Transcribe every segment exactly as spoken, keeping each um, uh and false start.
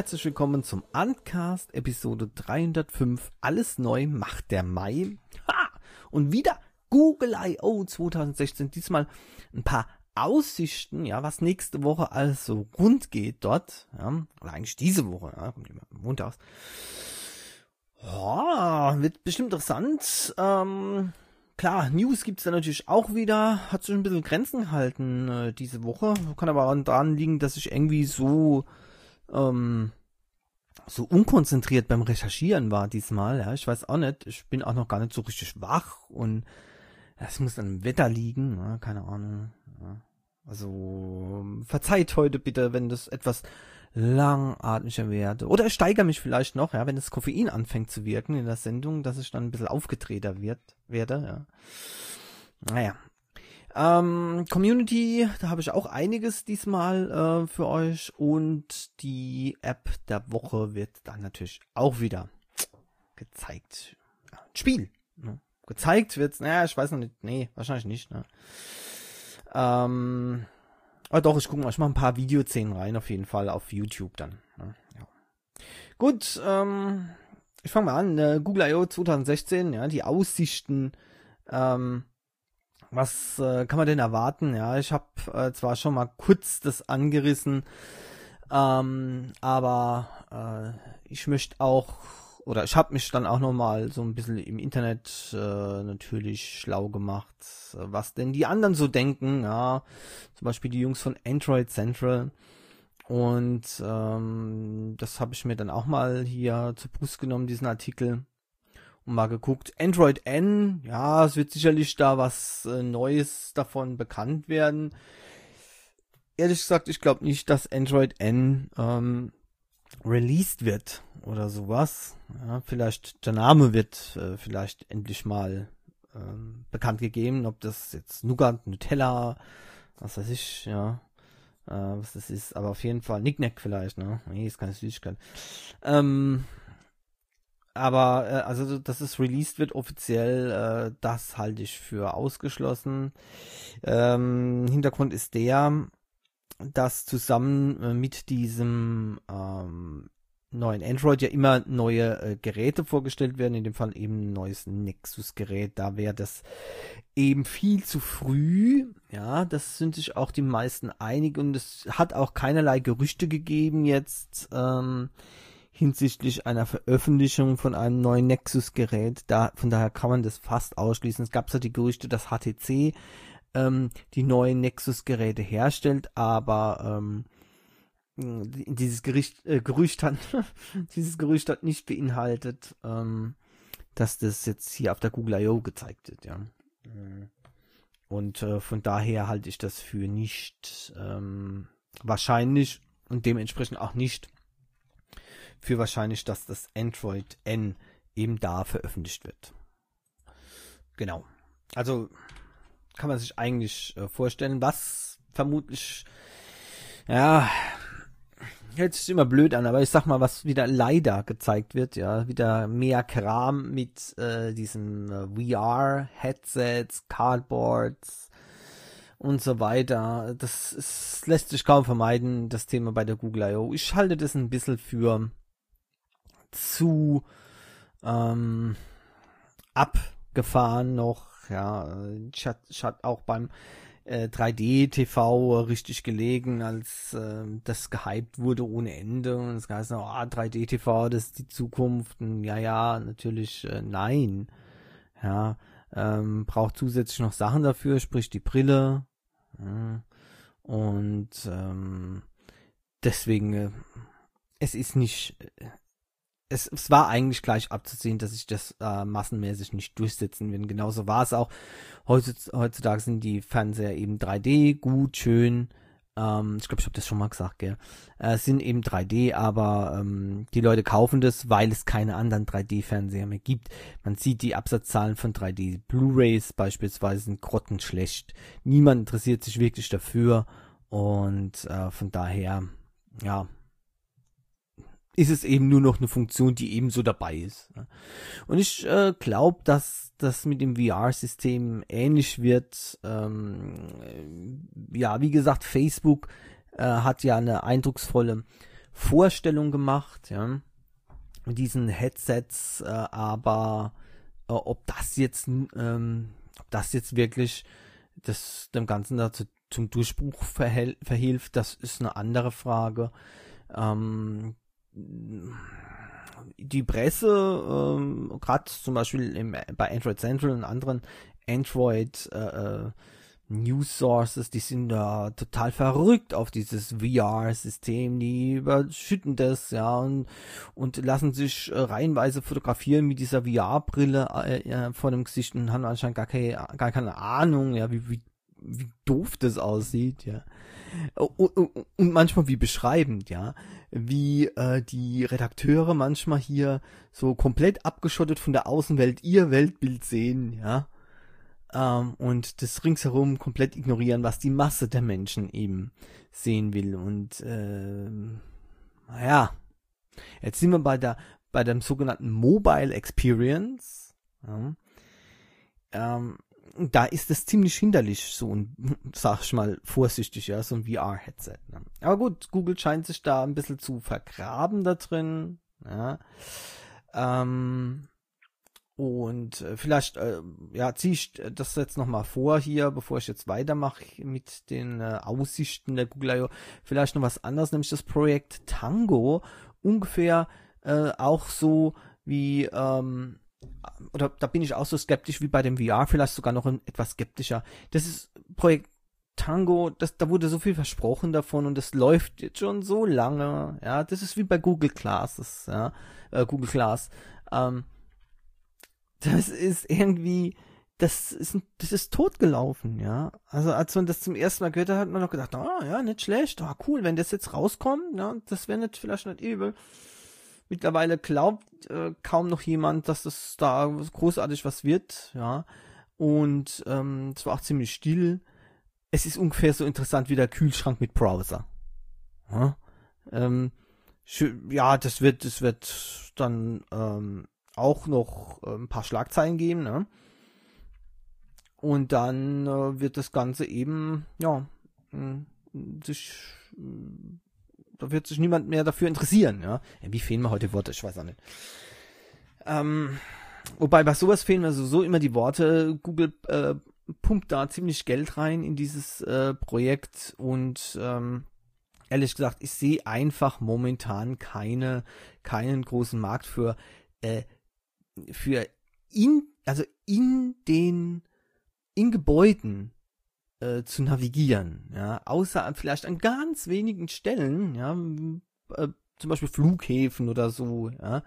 Herzlich willkommen zum Uncast Episode dreihundertfünf. Alles neu macht der Mai. Ha! Und wieder Google I O zwanzig sechzehn. Diesmal ein paar Aussichten, ja, was nächste Woche alles so rund geht dort. Ja, oder eigentlich diese Woche, ja, kommt immer montags. Ja, wird bestimmt interessant. Ähm, klar, News gibt's da natürlich auch wieder. Hat sich ein bisschen Grenzen gehalten äh, diese Woche. Kann aber auch daran liegen, dass ich irgendwie so ähm, so unkonzentriert beim Recherchieren war diesmal. Ja, ich weiß auch nicht. Ich bin auch noch gar nicht so richtig wach und es muss an dem Wetter liegen. Ja, keine Ahnung. Ja. Also verzeiht heute bitte, wenn das etwas langatmiger werde. Oder ich steigere mich vielleicht noch, ja, wenn das Koffein anfängt zu wirken in der Sendung, dass ich dann ein bisschen aufgedrehter wird, werde. Ja. Naja. Ähm, Community, da habe ich auch einiges diesmal äh, für euch. Und die App der Woche wird dann natürlich auch wieder gezeigt. Ja, Spiel. Ne? Gezeigt wird's, naja, ich weiß noch nicht. Nee, wahrscheinlich nicht. Ne? Ähm... Aber doch, ich gucke mal, ich mache ein paar Videoszenen rein, auf jeden Fall, auf YouTube dann. Ne? Ja. Gut, ähm, ich fange mal an. Äh, Google I O zwanzig sechzehn, ja, die Aussichten. Ähm, was äh, kann man denn erwarten? Ja, ich habe äh, zwar schon mal kurz das angerissen, ähm, aber äh, ich möchte auch, oder ich habe mich dann auch nochmal so ein bisschen im Internet äh, natürlich schlau gemacht, was denn die anderen so denken, ja, zum Beispiel die Jungs von Android Central, und ähm, das habe ich mir dann auch mal hier zu Brust genommen, diesen Artikel, und mal geguckt. Android N, ja, es wird sicherlich da was äh, Neues davon bekannt werden. Ehrlich gesagt, ich glaube nicht, dass Android N ähm, released wird oder sowas. Ja, vielleicht der Name wird äh, vielleicht endlich mal ähm, bekannt gegeben, ob das jetzt Nougat, Nutella, was weiß ich, ja, äh, was das ist, aber auf jeden Fall Nicknack vielleicht, ne? Nee, ist keine Süßigkeit. Ähm, aber äh, also, dass es released wird offiziell, äh, das halte ich für ausgeschlossen. Ähm, Hintergrund ist der, dass zusammen äh, mit diesem ähm, neuen Android ja immer neue äh, Geräte vorgestellt werden, in dem Fall eben ein neues Nexus-Gerät. Da wäre das eben viel zu früh, ja, das sind sich auch die meisten einig, und es hat auch keinerlei Gerüchte gegeben jetzt ähm, hinsichtlich einer Veröffentlichung von einem neuen Nexus-Gerät. Da, von daher kann man das fast ausschließen. Es gab so die Gerüchte, dass H T C ähm, die neuen Nexus-Geräte herstellt, aber ähm, dieses Gericht, äh, Gerücht hat dieses Gerücht hat nicht beinhaltet, ähm, dass das jetzt hier auf der Google I O gezeigt wird, ja. Und äh, von daher halte ich das für nicht ähm, wahrscheinlich und dementsprechend auch nicht für wahrscheinlich, dass das Android N eben da veröffentlicht wird. Genau. Also kann man sich eigentlich äh, vorstellen, was vermutlich, ja, hört sich immer blöd an, aber ich sag mal, was wieder leider gezeigt wird, ja, wieder mehr Kram mit äh, diesen äh, V R-Headsets, Cardboards und so weiter. Das ist, lässt sich kaum vermeiden, das Thema bei der Google I O. Ich halte das ein bisschen für zu ähm, abgefahren noch, ja. Ich hatte, ich hatte auch beim drei D T V richtig gelegen, als äh, das gehypt wurde ohne Ende, und es heißt noch, ah, drei D T V, das ist die Zukunft, und ja, ja, natürlich äh, nein, ja, ähm, braucht zusätzlich noch Sachen dafür, sprich die Brille, ja, und ähm, deswegen, äh, es ist nicht, äh, Es, es war eigentlich gleich abzusehen, dass sich das äh, massenmäßig nicht durchsetzen wird. Genauso war es auch. Heutzutage sind die Fernseher eben drei D, gut, schön. Ähm, ich glaube, ich habe das schon mal gesagt, gell. Äh, sind eben drei D, aber ähm, die Leute kaufen das, weil es keine anderen drei D-Fernseher mehr gibt. Man sieht, die Absatzzahlen von drei D Blu-rays beispielsweise sind grottenschlecht. Niemand interessiert sich wirklich dafür, und äh, von daher, ja, ist es eben nur noch eine Funktion, die eben so dabei ist. Und ich äh, glaube, dass das mit dem V R-System ähnlich wird. Ähm, ja, wie gesagt, Facebook äh, hat ja eine eindrucksvolle Vorstellung gemacht, ja, mit diesen Headsets, äh, aber äh, ob das jetzt, ähm, ob das jetzt wirklich das dem Ganzen dazu zum Durchbruch verhel- verhilft, das ist eine andere Frage. Ähm, die Presse, ähm, gerade zum Beispiel im, bei Android Central und anderen Android äh, News Sources, die sind da total verrückt auf dieses V R-System, die überschütten das, ja, und, und lassen sich äh, reihenweise fotografieren mit dieser V R-Brille äh, äh, vor dem Gesicht und haben anscheinend gar keine, gar keine Ahnung, ja, wie, wie, wie doof das aussieht, ja. Und, und, und manchmal wie beschreibend, ja, wie äh, die Redakteure manchmal hier so komplett abgeschottet von der Außenwelt ihr Weltbild sehen, ja. Um, und das ringsherum komplett ignorieren, was die Masse der Menschen eben sehen will. Und äh, naja, jetzt sind wir bei der bei dem sogenannten Mobile Experience. Ja. Ähm, da ist es ziemlich hinderlich, so ein, sag ich mal vorsichtig, ja, so ein V R-Headset. Ne? Aber gut, Google scheint sich da ein bisschen zu vergraben da drin. Ja. Ähm, Und äh, vielleicht, äh, ja, ziehe ich das jetzt nochmal vor hier, bevor ich jetzt weitermache mit den äh, Aussichten der Google I O. Vielleicht noch was anderes, nämlich das Projekt Tango. Ungefähr äh, auch so wie, ähm, oder da bin ich auch so skeptisch wie bei dem V R, vielleicht sogar noch etwas skeptischer. Das ist Projekt Tango, das, da wurde so viel versprochen davon und das läuft jetzt schon so lange. Ja, das ist wie bei Google Classes, ja, äh, Google Class. Ähm, Das ist irgendwie, das ist, das ist totgelaufen, ja. Also als man das zum ersten Mal gehört hat, hat man noch gedacht, ah, ja, nicht schlecht, ah, cool, wenn das jetzt rauskommt, ja, das wäre nicht, vielleicht nicht übel. Mittlerweile glaubt äh, kaum noch jemand, dass das da großartig was wird, ja. Und ähm, es war auch ziemlich still. Es ist ungefähr so interessant wie der Kühlschrank mit Browser. Ja, ähm, ja das wird, das wird dann ähm, auch noch äh, ein paar Schlagzeilen geben, ne? Und dann äh, wird das Ganze eben, ja, mh, sich, mh, da wird sich niemand mehr dafür interessieren, ja. ja wie fehlen mir heute Worte? Ich weiß auch nicht. Ähm, wobei bei sowas fehlen mir sowieso immer die Worte. Google äh, pumpt da ziemlich Geld rein in dieses äh, Projekt und ähm, ehrlich gesagt, ich sehe einfach momentan keine, keinen großen Markt für äh, für in, also in den, in Gebäuden äh, zu navigieren, ja, außer vielleicht an ganz wenigen Stellen, ja, äh, zum Beispiel Flughäfen oder so, ja,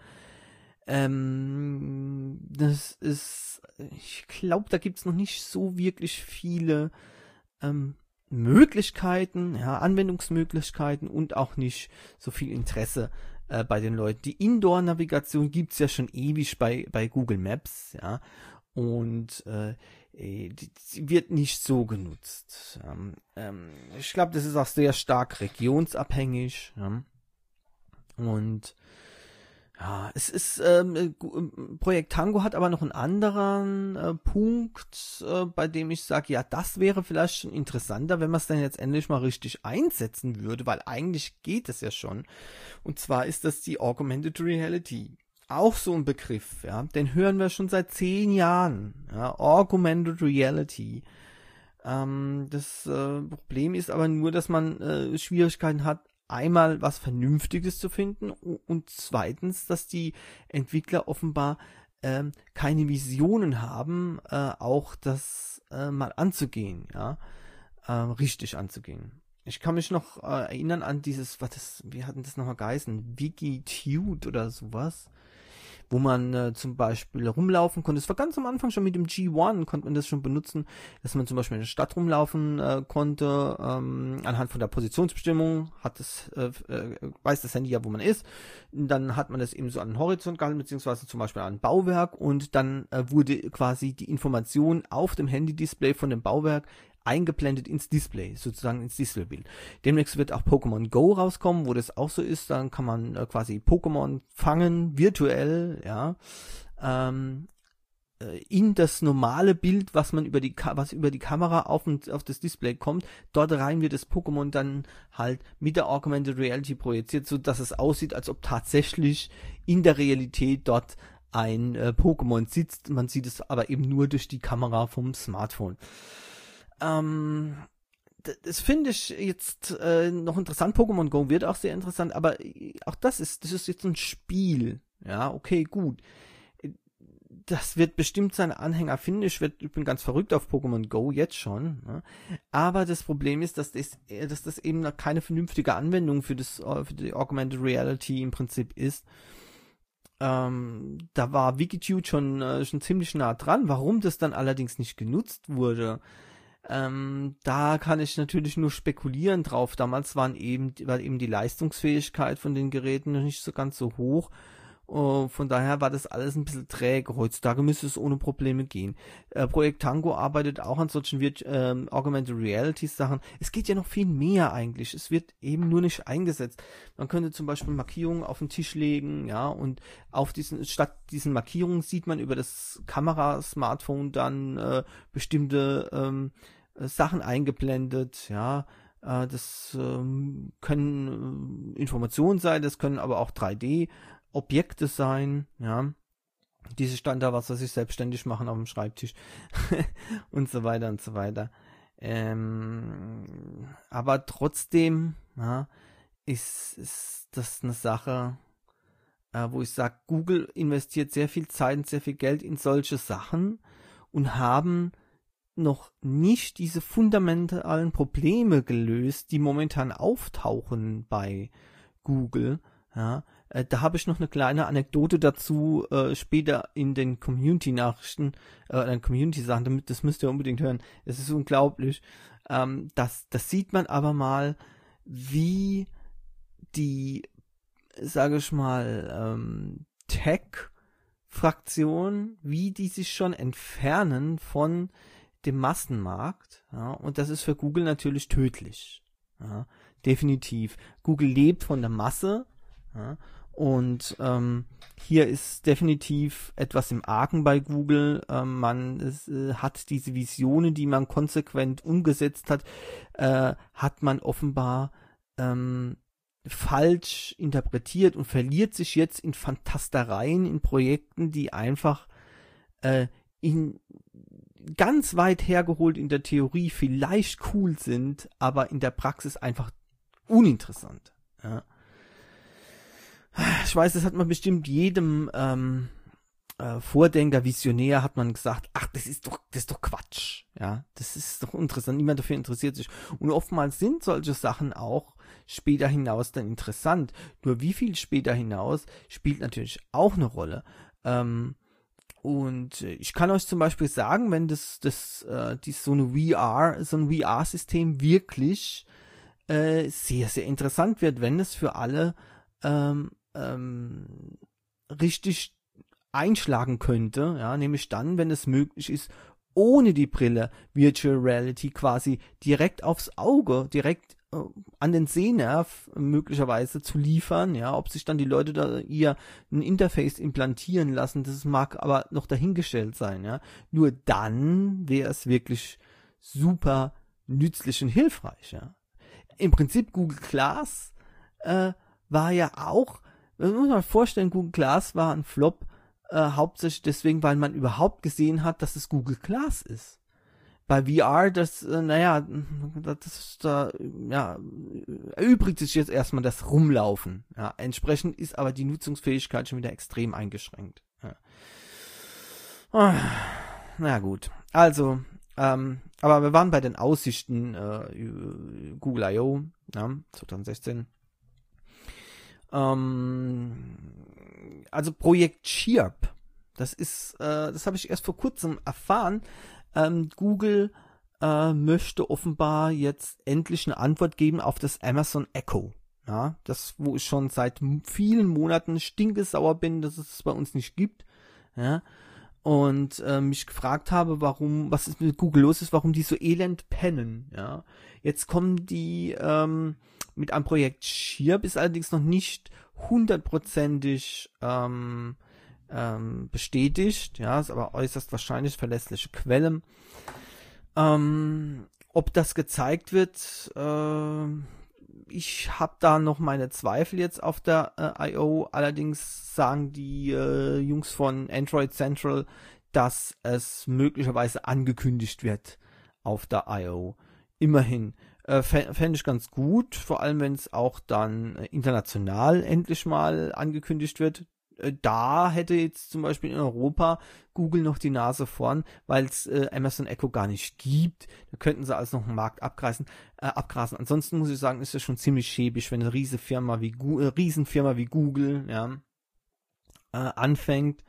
ähm, das ist, ich glaube, da gibt's noch nicht so wirklich viele ähm, Möglichkeiten, ja, Anwendungsmöglichkeiten und auch nicht so viel Interesse bei den Leuten. Die Indoor-Navigation gibt's ja schon ewig bei, bei Google Maps, ja, und äh, die, die wird nicht so genutzt. Ähm, ähm, ich glaube, das ist auch sehr stark regionsabhängig, ja. Und ja, es ist, ähm, Projekt Tango hat aber noch einen anderen äh, Punkt, äh, bei dem ich sage, ja, das wäre vielleicht schon interessanter, wenn man es dann jetzt endlich mal richtig einsetzen würde, weil eigentlich geht es ja schon. Und zwar ist das die Augmented Reality. Auch so ein Begriff, ja, den hören wir schon seit zehn Jahren, ja, Augmented Reality. Ähm, das äh, Problem ist aber nur, dass man äh, Schwierigkeiten hat, einmal was Vernünftiges zu finden und zweitens, dass die Entwickler offenbar ähm, keine Visionen haben, äh, auch das äh, mal anzugehen, ja, äh, richtig anzugehen. Ich kann mich noch äh, erinnern an dieses, was das, wie hatten das nochmal geheißen, Wikitude oder sowas, wo man äh, zum Beispiel rumlaufen konnte. Es war ganz am Anfang schon mit dem G eins, konnte man das schon benutzen, dass man zum Beispiel in der Stadt rumlaufen äh, konnte. Ähm, anhand von der Positionsbestimmung hat das, äh, äh, weiß das Handy ja, wo man ist. Und dann hat man das eben so an den Horizont gehalten, beziehungsweise zum Beispiel an ein Bauwerk und dann äh, wurde quasi die Information auf dem Handy-Display von dem Bauwerk eingeblendet ins Display, sozusagen ins Displaybild. Demnächst wird auch Pokémon Go rauskommen, wo das auch so ist, dann kann man äh, quasi Pokémon fangen, virtuell, ja, ähm, in das normale Bild, was man über die Ka- was über die Kamera auf, und, auf das Display kommt, dort rein wird das Pokémon dann halt mit der Augmented Reality projiziert, so dass es aussieht, als ob tatsächlich in der Realität dort ein äh, Pokémon sitzt. Man sieht es aber eben nur durch die Kamera vom Smartphone. Ähm, d- das finde ich jetzt äh, noch interessant. Pokémon Go wird auch sehr interessant, aber auch das ist, das ist jetzt ein Spiel. Ja, okay, gut. Das wird bestimmt seine Anhänger finden. Ich, werd, ich bin ganz verrückt auf Pokémon Go jetzt schon. Ne? Aber das Problem ist, dass das, dass das eben noch keine vernünftige Anwendung für, das, für die Augmented Reality im Prinzip ist. Ähm, da war Wikitude schon, äh, schon ziemlich nah dran. Warum das dann allerdings nicht genutzt wurde, ähm, da kann ich natürlich nur spekulieren drauf. Damals waren eben, war eben die Leistungsfähigkeit von den Geräten noch nicht so ganz so hoch. Uh, von daher war das alles ein bisschen träge. Heutzutage müsste es ohne Probleme gehen. Äh, Projekt Tango arbeitet auch an solchen Virt- ähm, Augmented Reality Sachen. Es geht ja noch viel mehr eigentlich. Es wird eben nur nicht eingesetzt. Man könnte zum Beispiel Markierungen auf den Tisch legen, ja, und auf diesen, statt diesen Markierungen sieht man über das Kamera-Smartphone dann äh, bestimmte ähm, äh, Sachen eingeblendet, ja. Äh, das ähm, können äh, Informationen sein, das können aber auch drei D Objekte sein, ja, diese stand da, was sie sich selbstständig machen auf dem Schreibtisch und so weiter und so weiter. Ähm, aber trotzdem, ja, ist, ist das eine Sache, äh, wo ich sage, Google investiert sehr viel Zeit und sehr viel Geld in solche Sachen und haben noch nicht diese fundamentalen Probleme gelöst, die momentan auftauchen bei Google, ja. Äh, da habe ich noch eine kleine Anekdote dazu, äh, später in den Community-Nachrichten, äh, in den Community-Sachen, damit, das müsst ihr unbedingt hören. Es ist unglaublich. Ähm, das, das sieht man aber mal, wie die, sage ich mal, ähm, Tech-Fraktion, wie die sich schon entfernen von dem Massenmarkt. Ja, und das ist für Google natürlich tödlich. Ja, definitiv. Google lebt von der Masse. Ja, und ähm, hier ist definitiv etwas im Argen bei Google. Ähm, man es, äh, hat diese Visionen, die man konsequent umgesetzt hat, äh, hat man offenbar ähm, falsch interpretiert und verliert sich jetzt in Fantastereien, in Projekten, die einfach äh, in ganz weit hergeholt in der Theorie vielleicht cool sind, aber in der Praxis einfach uninteressant. Ja. Ich weiß, das hat man bestimmt jedem ähm, äh, Vordenker, Visionär, hat man gesagt, ach, das ist doch, das ist doch Quatsch. Ja, das ist doch interessant, niemand dafür interessiert sich. Und oftmals sind solche Sachen auch später hinaus dann interessant. Nur wie viel später hinaus spielt natürlich auch eine Rolle. Ähm, und ich kann euch zum Beispiel sagen, wenn das, das, äh, die, so eine V R, so ein V R-System wirklich äh, sehr, sehr interessant wird, wenn es für alle ähm, ähm, richtig einschlagen könnte, ja, nämlich dann, wenn es möglich ist, ohne die Brille Virtual Reality quasi direkt aufs Auge, direkt äh, an den Sehnerv möglicherweise zu liefern, ja, ob sich dann die Leute da ihr ein Interface implantieren lassen, das mag aber noch dahingestellt sein, ja, nur dann wäre es wirklich super nützlich und hilfreich, ja. Im Prinzip Google Glass äh, war ja auch, man muss mal vorstellen, Google Glass war ein Flop, äh, hauptsächlich deswegen, weil man überhaupt gesehen hat, dass es Google Glass ist. Bei V R, das, äh, naja, das ist da, ja, erübrigt sich jetzt erstmal das Rumlaufen. Ja, entsprechend ist aber die Nutzungsfähigkeit schon wieder extrem eingeschränkt. Ja. Ah, na gut, also, ähm, aber wir waren bei den Aussichten äh, Google I O, ja, zwanzig sechzehn. Ähm, also Projekt Chirp, das ist, äh, das habe ich erst vor kurzem erfahren. Ähm, Google äh, möchte offenbar jetzt endlich eine Antwort geben auf das Amazon Echo. Ja, das, wo ich schon seit vielen Monaten stinkesauer bin, dass es bei uns nicht gibt. Ja, und äh, mich gefragt habe, warum, was ist mit Google los ist, warum die so elend pennen. Ja, jetzt kommen die ähm, mit einem Projekt Chirp, ist allerdings noch nicht hundertprozentig ähm, ähm, bestätigt. Ja, ist aber äußerst wahrscheinlich verlässliche Quelle. Ähm, ob das gezeigt wird, äh, ich habe da noch meine Zweifel jetzt auf der äh, I O. Allerdings sagen die äh, Jungs von Android Central, dass es möglicherweise angekündigt wird auf der I O. Immerhin. Äh, fände ich ganz gut, vor allem wenn es auch dann äh, international endlich mal angekündigt wird. Äh, da hätte jetzt zum Beispiel in Europa Google noch die Nase vorn, weil es äh, Amazon Echo gar nicht gibt. Da könnten sie also noch einen Markt abgrasen. Äh, abgrasen. Ansonsten muss ich sagen, ist es schon ziemlich schäbig, wenn eine riesige Firma wie, Gu- äh, Riesenfirma wie Google ja, äh, anfängt,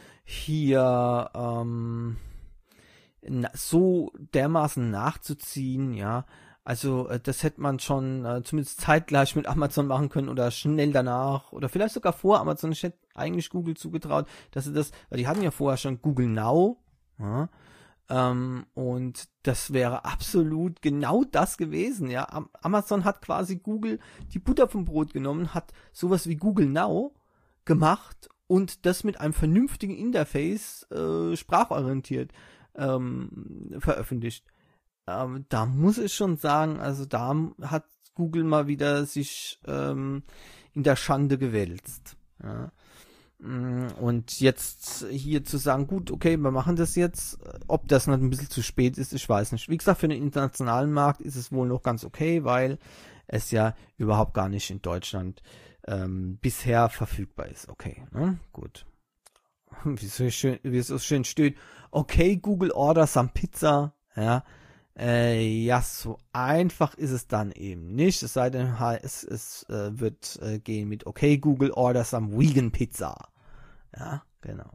hier ähm, na, so dermaßen nachzuziehen, ja. Also äh, das hätte man schon äh, zumindest zeitgleich mit Amazon machen können oder schnell danach oder vielleicht sogar vor Amazon. Ich hätte eigentlich Google zugetraut, dass sie das, weil die hatten ja vorher schon Google Now, ja, ähm, und das wäre absolut genau das gewesen, ja. Am- Amazon hat quasi Google die Butter vom Brot genommen, hat sowas wie Google Now gemacht und das mit einem vernünftigen Interface, äh, sprachorientiert, ähm, veröffentlicht. Ähm, da muss ich schon sagen, also da hat Google mal wieder sich ähm, in der Schande gewälzt. Ja. Und jetzt hier zu sagen, gut, okay, wir machen das jetzt, ob das noch ein bisschen zu spät ist, ich weiß nicht. Wie gesagt, für den internationalen Markt ist es wohl noch ganz okay, weil es ja überhaupt gar nicht in Deutschland ähm, bisher verfügbar ist. Okay, ne? Gut. Wie es so schön, wie es so schön steht, okay, Google order some pizza, ja. Äh, ja, so einfach ist es dann eben nicht. Es sei denn, es, es äh, wird äh, gehen mit okay, Google order some vegan pizza. Ja, genau.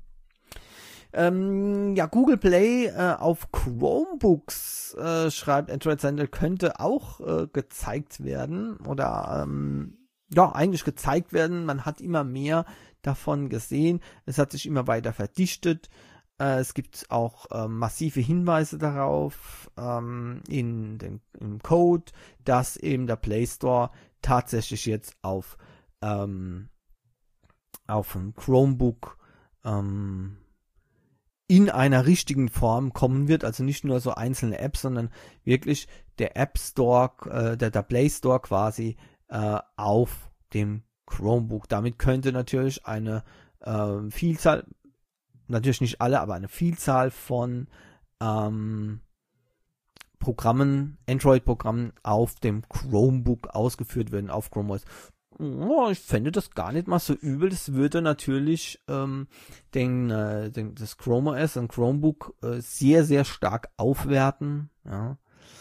Ähm, ja, Google Play äh, auf Chromebooks, äh, schreibt Android Central, könnte auch äh, gezeigt werden oder ähm, ja, eigentlich gezeigt werden. Man hat immer mehr davon gesehen. Es hat sich immer weiter verdichtet. Äh, es gibt auch äh, massive Hinweise darauf ähm, in den, im Code, dass eben der Play Store tatsächlich jetzt auf ähm, auf ein Chromebook ähm, in einer richtigen Form kommen wird, also nicht nur so einzelne Apps, sondern wirklich der App Store, äh, der, der Play Store quasi äh, auf dem Chromebook. Damit könnte natürlich eine äh, Vielzahl, natürlich nicht alle, aber eine Vielzahl von ähm, Programmen, Android-Programmen auf dem Chromebook ausgeführt werden, auf Chrome O S. Oh, ich fände das gar nicht mal so übel. Das würde natürlich ähm, den, äh, den, das Chrome O S und Chromebook äh, sehr, sehr stark aufwerten. Ja.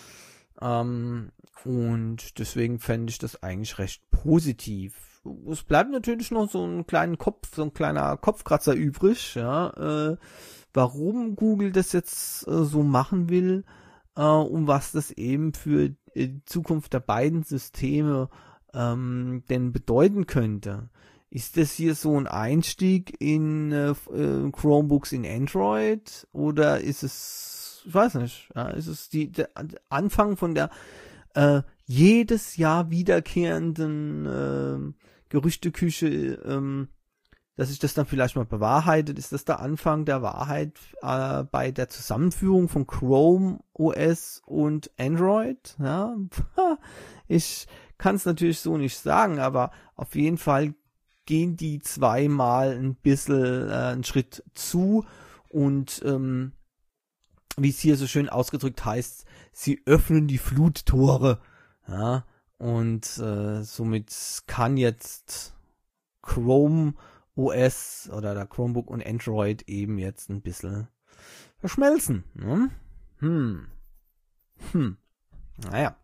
Ähm, und deswegen fände ich das eigentlich recht positiv. Es bleibt natürlich noch so ein kleiner Kopf, so ein kleiner Kopfkratzer übrig, ja, äh, warum Google das jetzt äh, so machen will, äh, und was das eben für die Zukunft der beiden Systeme ähm, denn bedeuten könnte. Ist das hier so ein Einstieg in äh, Chromebooks in Android oder ist es, ich weiß nicht, ja, ist es die, der Anfang von der äh, jedes Jahr wiederkehrenden äh, Gerüchteküche, ähm, dass sich das dann vielleicht mal bewahrheitet? Ist das der Anfang der Wahrheit äh, bei der Zusammenführung von Chrome O S und Android? Ja, ich kann es natürlich so nicht sagen, aber auf jeden Fall gehen die zweimal ein bisschen äh, einen Schritt zu und ähm, wie es hier so schön ausgedrückt heißt, sie öffnen die Fluttore. Ja, und äh, somit kann jetzt Chrome O S oder der Chromebook und Android eben jetzt ein bisschen verschmelzen. Ne? Hm. Hm. Naja.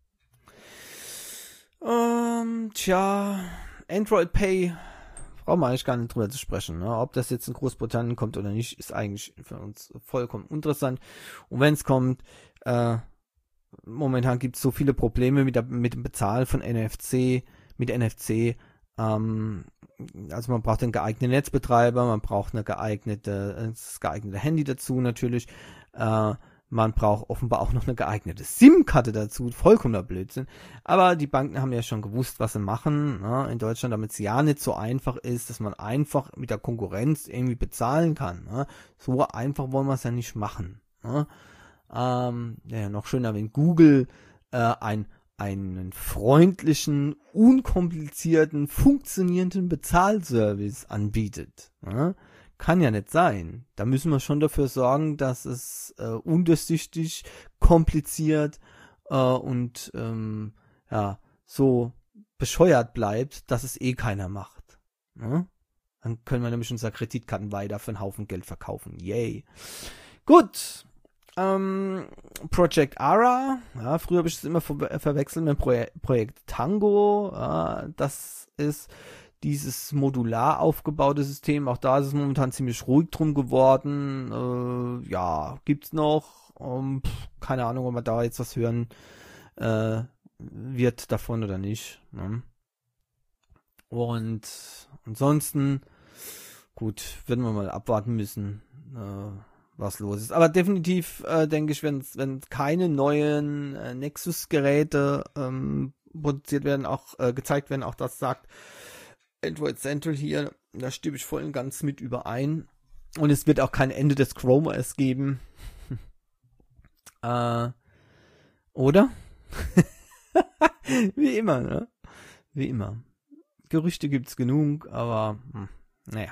Ähm, tja, Android Pay brauchen wir eigentlich gar nicht drüber zu sprechen. Ne? Ob das jetzt in Großbritannien kommt oder nicht, ist eigentlich für uns vollkommen interessant. Und wenn es kommt, äh, momentan gibt es so viele Probleme mit, der, mit dem Bezahlen von N F C, mit N F C. Ähm, also man braucht einen geeigneten Netzbetreiber, man braucht eine geeignete, das geeignete Handy dazu natürlich. Äh, man braucht offenbar auch noch eine geeignete SIM-Karte dazu, vollkommener Blödsinn. Aber die Banken haben ja schon gewusst, was sie machen, ne, in Deutschland, damit es ja nicht so einfach ist, dass man einfach mit der Konkurrenz irgendwie bezahlen kann. Ne. So einfach wollen wir es ja nicht machen. Ne. Ähm, ja, noch schöner, wenn Google äh, ein, einen freundlichen, unkomplizierten, funktionierenden Bezahlservice anbietet. Ne. Kann ja nicht sein. Da müssen wir schon dafür sorgen, dass es äh, undurchsichtig, kompliziert äh, und ähm, ja so bescheuert bleibt, dass es eh keiner macht. Ne? Dann können wir nämlich unsere Kreditkarten weiter für einen Haufen Geld verkaufen. Yay. Gut. Ähm, Project Ara. Ja, früher habe ich es immer ver verwechselt mit dem Pro Projekt Tango. Ja, das ist dieses modular aufgebaute System, auch da ist es momentan ziemlich ruhig drum geworden. Äh, ja, gibt's noch. Um, pff, keine Ahnung, ob man da jetzt was hören äh, wird davon oder nicht. Ne? Und ansonsten, gut, werden wir mal abwarten müssen, äh, was los ist. Aber definitiv äh, denke ich, wenn wenn keine neuen äh, Nexus-Geräte ähm, produziert werden, auch äh, gezeigt werden, auch das sagt Android Central hier, da stimme ich voll und ganz mit überein. Und es wird auch kein Ende des Chrome O S geben. äh, oder? Wie immer, ne? Wie immer. Gerüchte gibt's genug, aber hm, naja.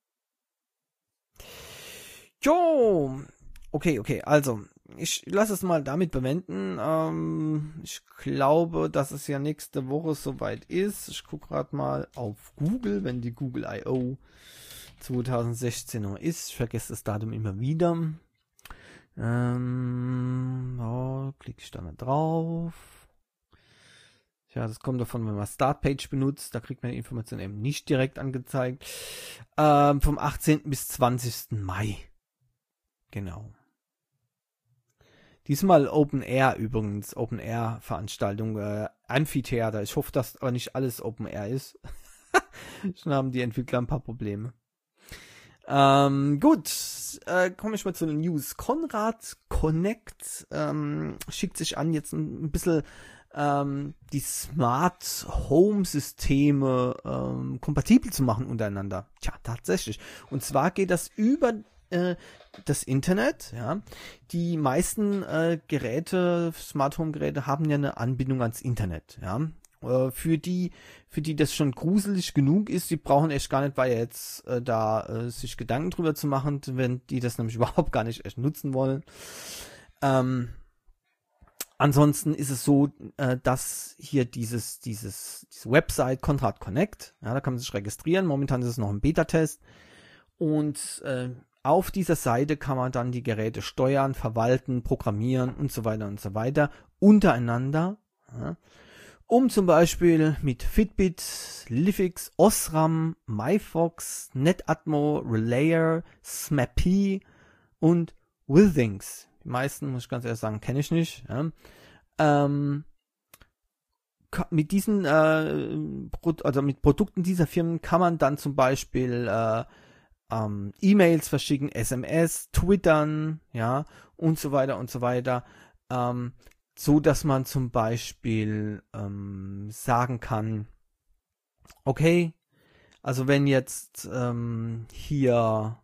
Jo, okay, okay, also ich lasse es mal damit bewenden. Ähm, ich glaube, dass es ja nächste Woche soweit ist. Ich gucke gerade mal auf Google, wenn die Google I O zwanzig sechzehn noch ist. Ich vergesse das Datum immer wieder. Ähm, oh, klicke ich da mal drauf. Ja, das kommt davon, wenn man Startpage benutzt. Da kriegt man die Information eben nicht direkt angezeigt. Ähm, vom achtzehnten bis zwanzigsten Mai. Genau. Diesmal Open Air übrigens, Open Air Veranstaltung, äh, Amphitheater. Ich hoffe, dass aber nicht alles Open Air ist. Schon haben die Entwickler ein paar Probleme. Ähm, gut, äh, komme ich mal zu den News. Konrad Connect ähm, schickt sich an, jetzt ein, ein bisschen ähm, die Smart Home Systeme ähm, kompatibel zu machen untereinander. Tja, tatsächlich. Und zwar geht das über das Internet, ja. Die meisten äh, Geräte, Smart Home Geräte haben ja eine Anbindung ans Internet, ja. Äh, für die, für die das schon gruselig genug ist, die brauchen echt gar nicht weiter jetzt äh, da äh, sich Gedanken drüber zu machen, wenn die das nämlich überhaupt gar nicht echt nutzen wollen. Ähm, ansonsten ist es so, äh, dass hier dieses, dieses, diese Website Konrad Connect, ja, da kann man sich registrieren. Momentan ist es noch ein Beta-Test und äh, auf dieser Seite kann man dann die Geräte steuern, verwalten, programmieren und so weiter und so weiter untereinander, ja, um zum Beispiel mit Fitbit, Livix, Osram, MyFox, Netatmo, Relayer, Smappy und Withings. Die meisten, muss ich ganz ehrlich sagen, kenne ich nicht. Ja. Ähm, mit diesen, äh, also mit Produkten dieser Firmen kann man dann zum Beispiel äh, Ähm, E-Mails verschicken, S M S, Twittern, ja, und so weiter und so weiter, ähm, so dass man zum Beispiel ähm, sagen kann, okay, also wenn jetzt ähm, hier,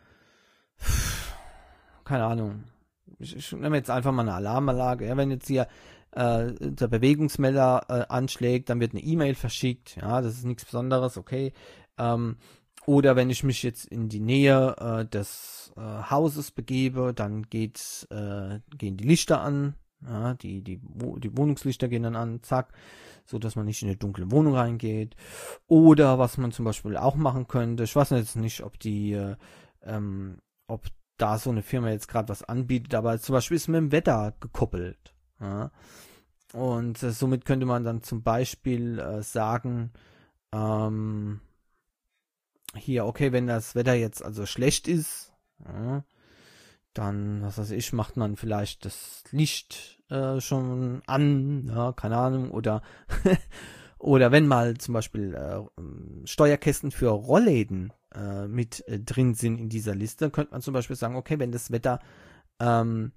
keine Ahnung, ich, ich nehme jetzt einfach mal eine Alarmanlage, ja, wenn jetzt hier äh, der Bewegungsmelder äh, anschlägt, dann wird eine E-Mail verschickt, ja, das ist nichts Besonderes, okay, ähm, oder wenn ich mich jetzt in die Nähe äh, des äh, Hauses begebe, dann geht, äh, gehen die Lichter an, ja, die, die, die Wohnungslichter gehen dann an, zack, so dass man nicht in eine dunkle Wohnung reingeht. Oder was man zum Beispiel auch machen könnte, ich weiß jetzt nicht, ob die, äh, ähm, ob da so eine Firma jetzt gerade was anbietet, aber zum Beispiel ist mit dem Wetter gekoppelt. Ja. Und äh, somit könnte man dann zum Beispiel äh, sagen, ähm, hier, okay, wenn das Wetter jetzt also schlecht ist, ja, dann, was weiß ich, macht man vielleicht das Licht äh, schon an, ja, keine Ahnung, oder oder wenn mal zum Beispiel äh, Steuerkästen für Rollläden äh, mit äh, drin sind in dieser Liste, könnte man zum Beispiel sagen, okay, wenn das Wetter ähm,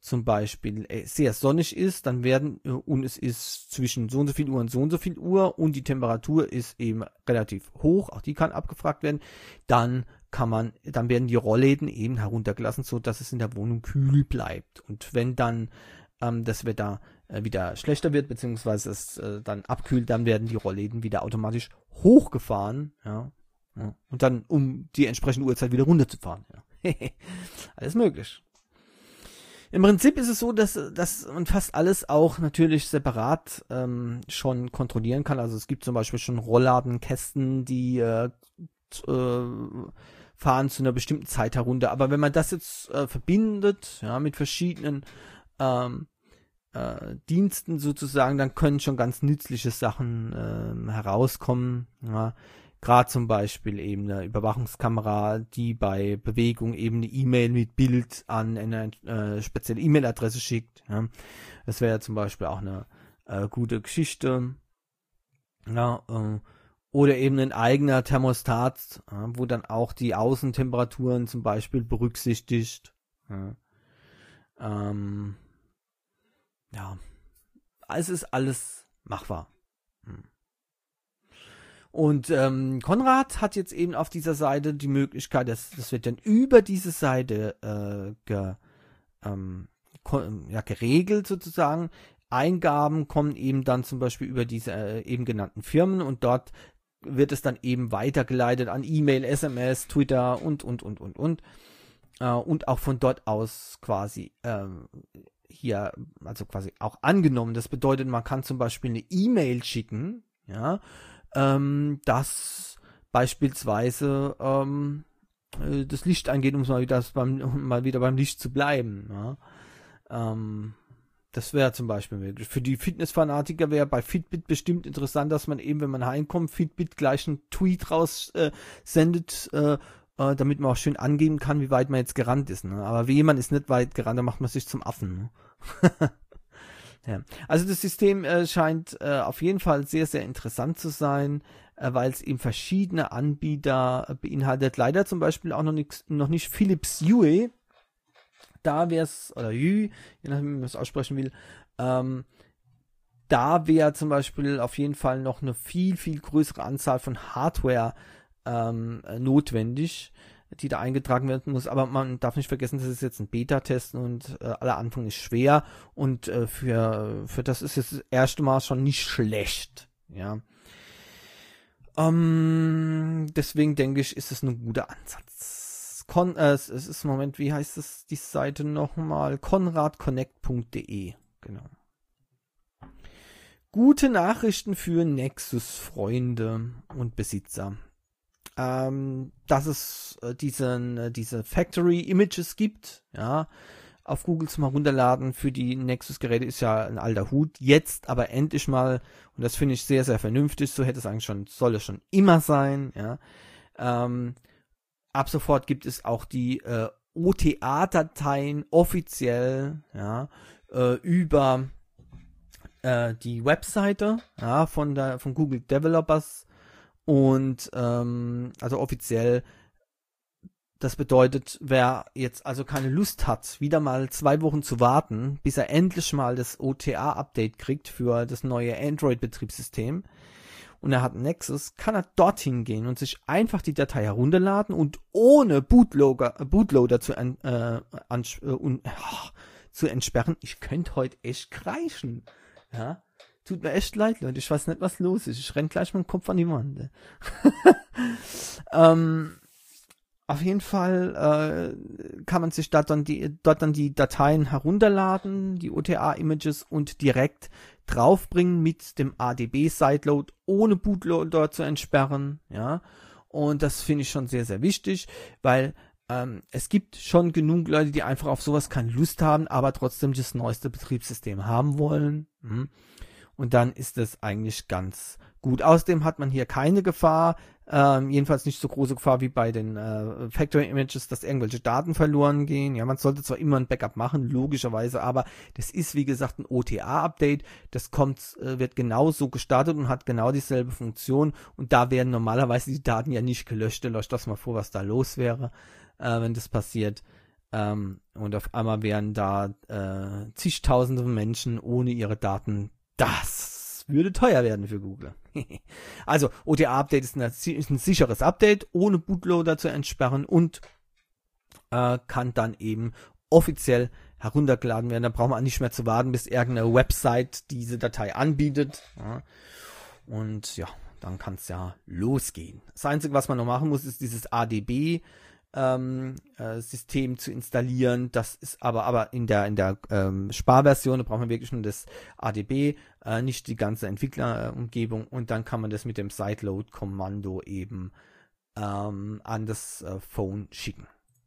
zum Beispiel äh, sehr sonnig ist, dann werden, äh, und es ist zwischen so und so viel Uhr und so und so viel Uhr und die Temperatur ist eben relativ hoch, auch die kann abgefragt werden, dann kann man, dann werden die Rollläden eben heruntergelassen, so dass es in der Wohnung kühl bleibt. Und wenn dann ähm, das Wetter äh, wieder schlechter wird, beziehungsweise es äh, dann abkühlt, dann werden die Rollläden wieder automatisch hochgefahren, ja, ja, und dann um die entsprechende Uhrzeit wieder runterzufahren. Ja. Alles möglich. Im Prinzip ist es so, dass, dass man fast alles auch natürlich separat ähm, schon kontrollieren kann. Also es gibt zum Beispiel schon Rollladenkästen, die äh, äh, fahren zu einer bestimmten Zeit herunter. Aber wenn man das jetzt äh, verbindet, ja, mit verschiedenen ähm, äh, Diensten sozusagen, dann können schon ganz nützliche Sachen äh, herauskommen. Ja. Gerade zum Beispiel eben eine Überwachungskamera, die bei Bewegung eben eine E-Mail mit Bild an eine äh, spezielle E-Mail-Adresse schickt. Ja. Das wäre ja zum Beispiel auch eine äh, gute Geschichte. Ja, äh, oder eben ein eigener Thermostat, ja, wo dann auch die Außentemperaturen zum Beispiel berücksichtigt. Ja, ähm, ja. Es ist alles machbar. Hm. Und ähm, Konrad hat jetzt eben auf dieser Seite die Möglichkeit, das, das wird dann über diese Seite äh, ge, ähm, ja, geregelt sozusagen. Eingaben kommen eben dann zum Beispiel über diese äh, eben genannten Firmen und dort wird es dann eben weitergeleitet an E-Mail, S M S, Twitter und, und, und, und, und. Äh, und auch von dort aus quasi ähm, hier, also quasi auch angenommen. Das bedeutet, man kann zum Beispiel eine E-Mail schicken, ja, ähm, dass beispielsweise ähm, das Licht angeht, um mal wieder beim, um mal wieder beim Licht zu bleiben. Ja. Ähm, das wäre zum Beispiel möglich. Für die Fitnessfanatiker wäre bei Fitbit bestimmt interessant, dass man eben, wenn man heimkommt, Fitbit gleich einen Tweet raus äh, sendet, äh, äh, damit man auch schön angeben kann, wie weit man jetzt gerannt ist. Ne? Aber wie jemand ist nicht weit gerannt, dann macht man sich zum Affen. Ne? Ja. Also das System äh, scheint äh, auf jeden Fall sehr, sehr interessant zu sein, äh, weil es eben verschiedene Anbieter äh, beinhaltet. Leider zum Beispiel auch noch, nix, noch nicht Philips Hue. Da wäre es, oder Hue, je nachdem, wie man es aussprechen will, ähm, da wäre zum Beispiel auf jeden Fall noch eine viel, viel größere Anzahl von Hardware ähm, notwendig, die da eingetragen werden muss, aber man darf nicht vergessen, das ist jetzt ein Beta-Test und äh, aller Anfang ist schwer und äh, für, für das ist jetzt das erste Mal schon nicht schlecht, ja. Ähm, deswegen denke ich, ist es ein guter Ansatz. Kon, äh, es ist im Moment, wie heißt es, die Seite nochmal? konrad connect punkt de, genau. Gute Nachrichten für Nexus-Freunde und Besitzer. Ähm, dass es äh, diesen, äh, diese Factory Images gibt, ja, auf Google zum Herunterladen für die Nexus-Geräte ist ja ein alter Hut, jetzt aber endlich mal, und das finde ich sehr, sehr vernünftig, so hätte es eigentlich schon, soll es schon immer sein, ja, ähm, ab sofort gibt es auch die äh, O T A-Dateien offiziell, ja, äh, über äh, die Webseite, ja, von der, von Google Developers. Und ähm, also offiziell, das bedeutet, wer jetzt also keine Lust hat, wieder mal zwei Wochen zu warten, bis er endlich mal das O T A-Update kriegt für das neue Android-Betriebssystem und er hat einen Nexus, kann er dorthin gehen und sich einfach die Datei herunterladen und ohne Bootloader, Bootloader zu, äh, an, äh, un, oh, zu entsperren. Ich könnte heute echt kreischen, ja. Tut mir echt leid, Leute. Ich weiß nicht, was los ist. Ich renn gleich mit dem Kopf an die Wand. ähm, auf jeden Fall äh, kann man sich dort dann, die, dort dann die Dateien herunterladen, die O T A-Images und direkt draufbringen mit dem A D B-Sideload, ohne Bootloader zu entsperren. Ja, und das finde ich schon sehr, sehr wichtig, weil ähm, es gibt schon genug Leute, die einfach auf sowas keine Lust haben, aber trotzdem das neueste Betriebssystem haben wollen. Hm. Und dann ist das eigentlich ganz gut. Außerdem hat man hier keine Gefahr, ähm, jedenfalls nicht so große Gefahr wie bei den äh, Factory Images, dass irgendwelche Daten verloren gehen. Ja, man sollte zwar immer ein Backup machen, logischerweise, aber das ist wie gesagt ein O T A-Update. Das kommt, äh, wird genauso gestartet und hat genau dieselbe Funktion. Und da werden normalerweise die Daten ja nicht gelöscht. Stellt euch das mal vor, was da los wäre, äh, wenn das passiert. Ähm, und auf einmal wären da äh, zigtausende Menschen ohne ihre Daten. Das würde teuer werden für Google. Also O T A-Update ist, ist ein sicheres Update, ohne Bootloader zu entsperren und äh, kann dann eben offiziell heruntergeladen werden. Da braucht man nicht mehr zu warten, bis irgendeine Website diese Datei anbietet. Ja. Und ja, dann kann es ja losgehen. Das Einzige, was man noch machen muss, ist dieses A D B Ähm, äh, System zu installieren. Das ist aber aber in der in der ähm, Sparversion, da braucht man wirklich nur das A D B, äh, nicht die ganze Entwicklerumgebung, und dann kann man das mit dem Sideload-Kommando eben ähm, an das äh, Phone schicken.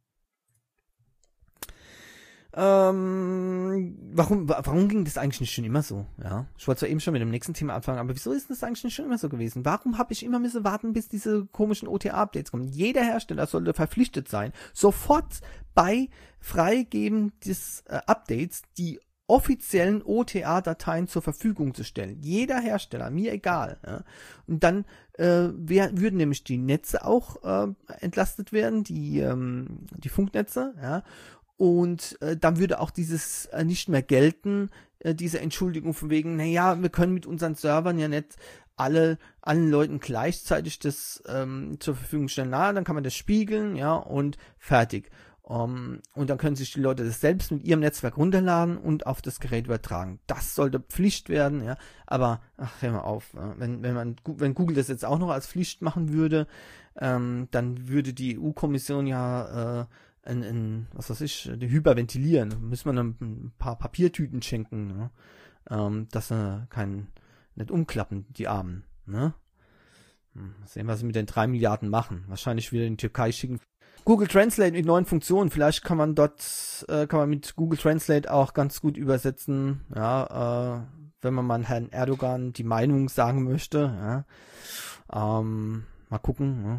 Ähm, warum, warum ging das eigentlich nicht schon immer so? Ja, ich wollte zwar eben schon mit dem nächsten Thema anfangen, aber wieso ist das eigentlich nicht schon immer so gewesen? Warum habe ich immer müssen warten, bis diese komischen O T A-Updates kommen? Jeder Hersteller sollte verpflichtet sein, sofort bei Freigeben des äh, Updates die offiziellen O T A-Dateien zur Verfügung zu stellen. Jeder Hersteller, mir egal. Ja. Und dann äh, wär, würden nämlich die Netze auch äh, entlastet werden, die ähm, die Funknetze, ja. Und äh, dann würde auch dieses äh, nicht mehr gelten, äh, diese Entschuldigung von wegen, naja, wir können mit unseren Servern ja nicht alle allen Leuten gleichzeitig das ähm, zur Verfügung stellen. Na, dann kann man das spiegeln, ja, und fertig. Um, und dann können sich die Leute das selbst mit ihrem Netzwerk runterladen und auf das Gerät übertragen. Das sollte Pflicht werden, ja. Aber ach, hör mal auf, wenn wenn man wenn Google das jetzt auch noch als Pflicht machen würde, ähm, dann würde die E U-Kommission ja äh, In, in, was weiß ich, die hyperventilieren. Da müssen wir ein paar Papiertüten schenken, ne? ähm, dass sie kein, nicht umklappen, die Armen, ne? Hm, sehen, was sie mit den drei Milliarden machen. Wahrscheinlich wieder in die Türkei schicken. Google Translate mit neuen Funktionen. Vielleicht kann man dort, äh, kann man mit Google Translate auch ganz gut übersetzen, ja, äh, wenn man mal Herrn Erdogan die Meinung sagen möchte, ja. Ähm, mal gucken, ne?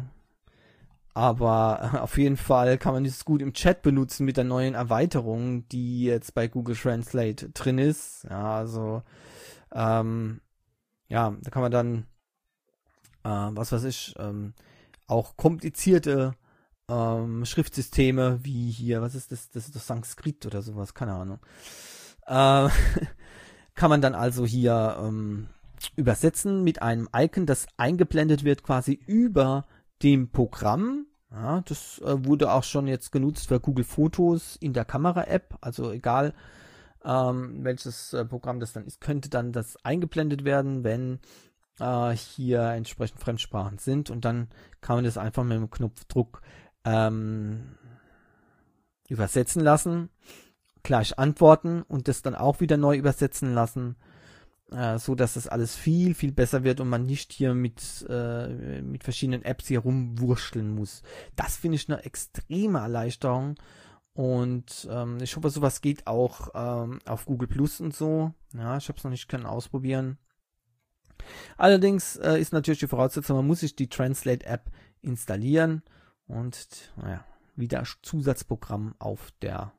Aber auf jeden Fall kann man das gut im Chat benutzen mit der neuen Erweiterung, die jetzt bei Google Translate drin ist. Ja, also, ähm, ja, da kann man dann, äh, was weiß ich, ähm, auch komplizierte ähm, Schriftsysteme wie hier, was ist das, das ist das Sanskrit oder sowas, keine Ahnung. Äh, kann man dann also hier ähm, übersetzen mit einem Icon, das eingeblendet wird quasi über dem Programm. Ja, das äh, wurde auch schon jetzt genutzt für Google Fotos in der Kamera-App, also egal ähm, welches äh, Programm das dann ist, könnte dann das eingeblendet werden, wenn äh, hier entsprechend Fremdsprachen sind, und dann kann man das einfach mit dem Knopfdruck ähm, übersetzen lassen, gleich antworten und das dann auch wieder neu übersetzen lassen, äh, so dass das alles viel, viel besser wird und man nicht hier mit, äh, mit verschiedenen Apps hier rumwurschteln muss. Das finde ich eine extreme Erleichterung, und ähm, ich hoffe, sowas geht auch ähm, auf Google Plus und so. Ja, ich habe es noch nicht können ausprobieren. Allerdings äh, ist natürlich die Voraussetzung, man muss sich die Translate-App installieren und naja, wieder Zusatzprogramm auf der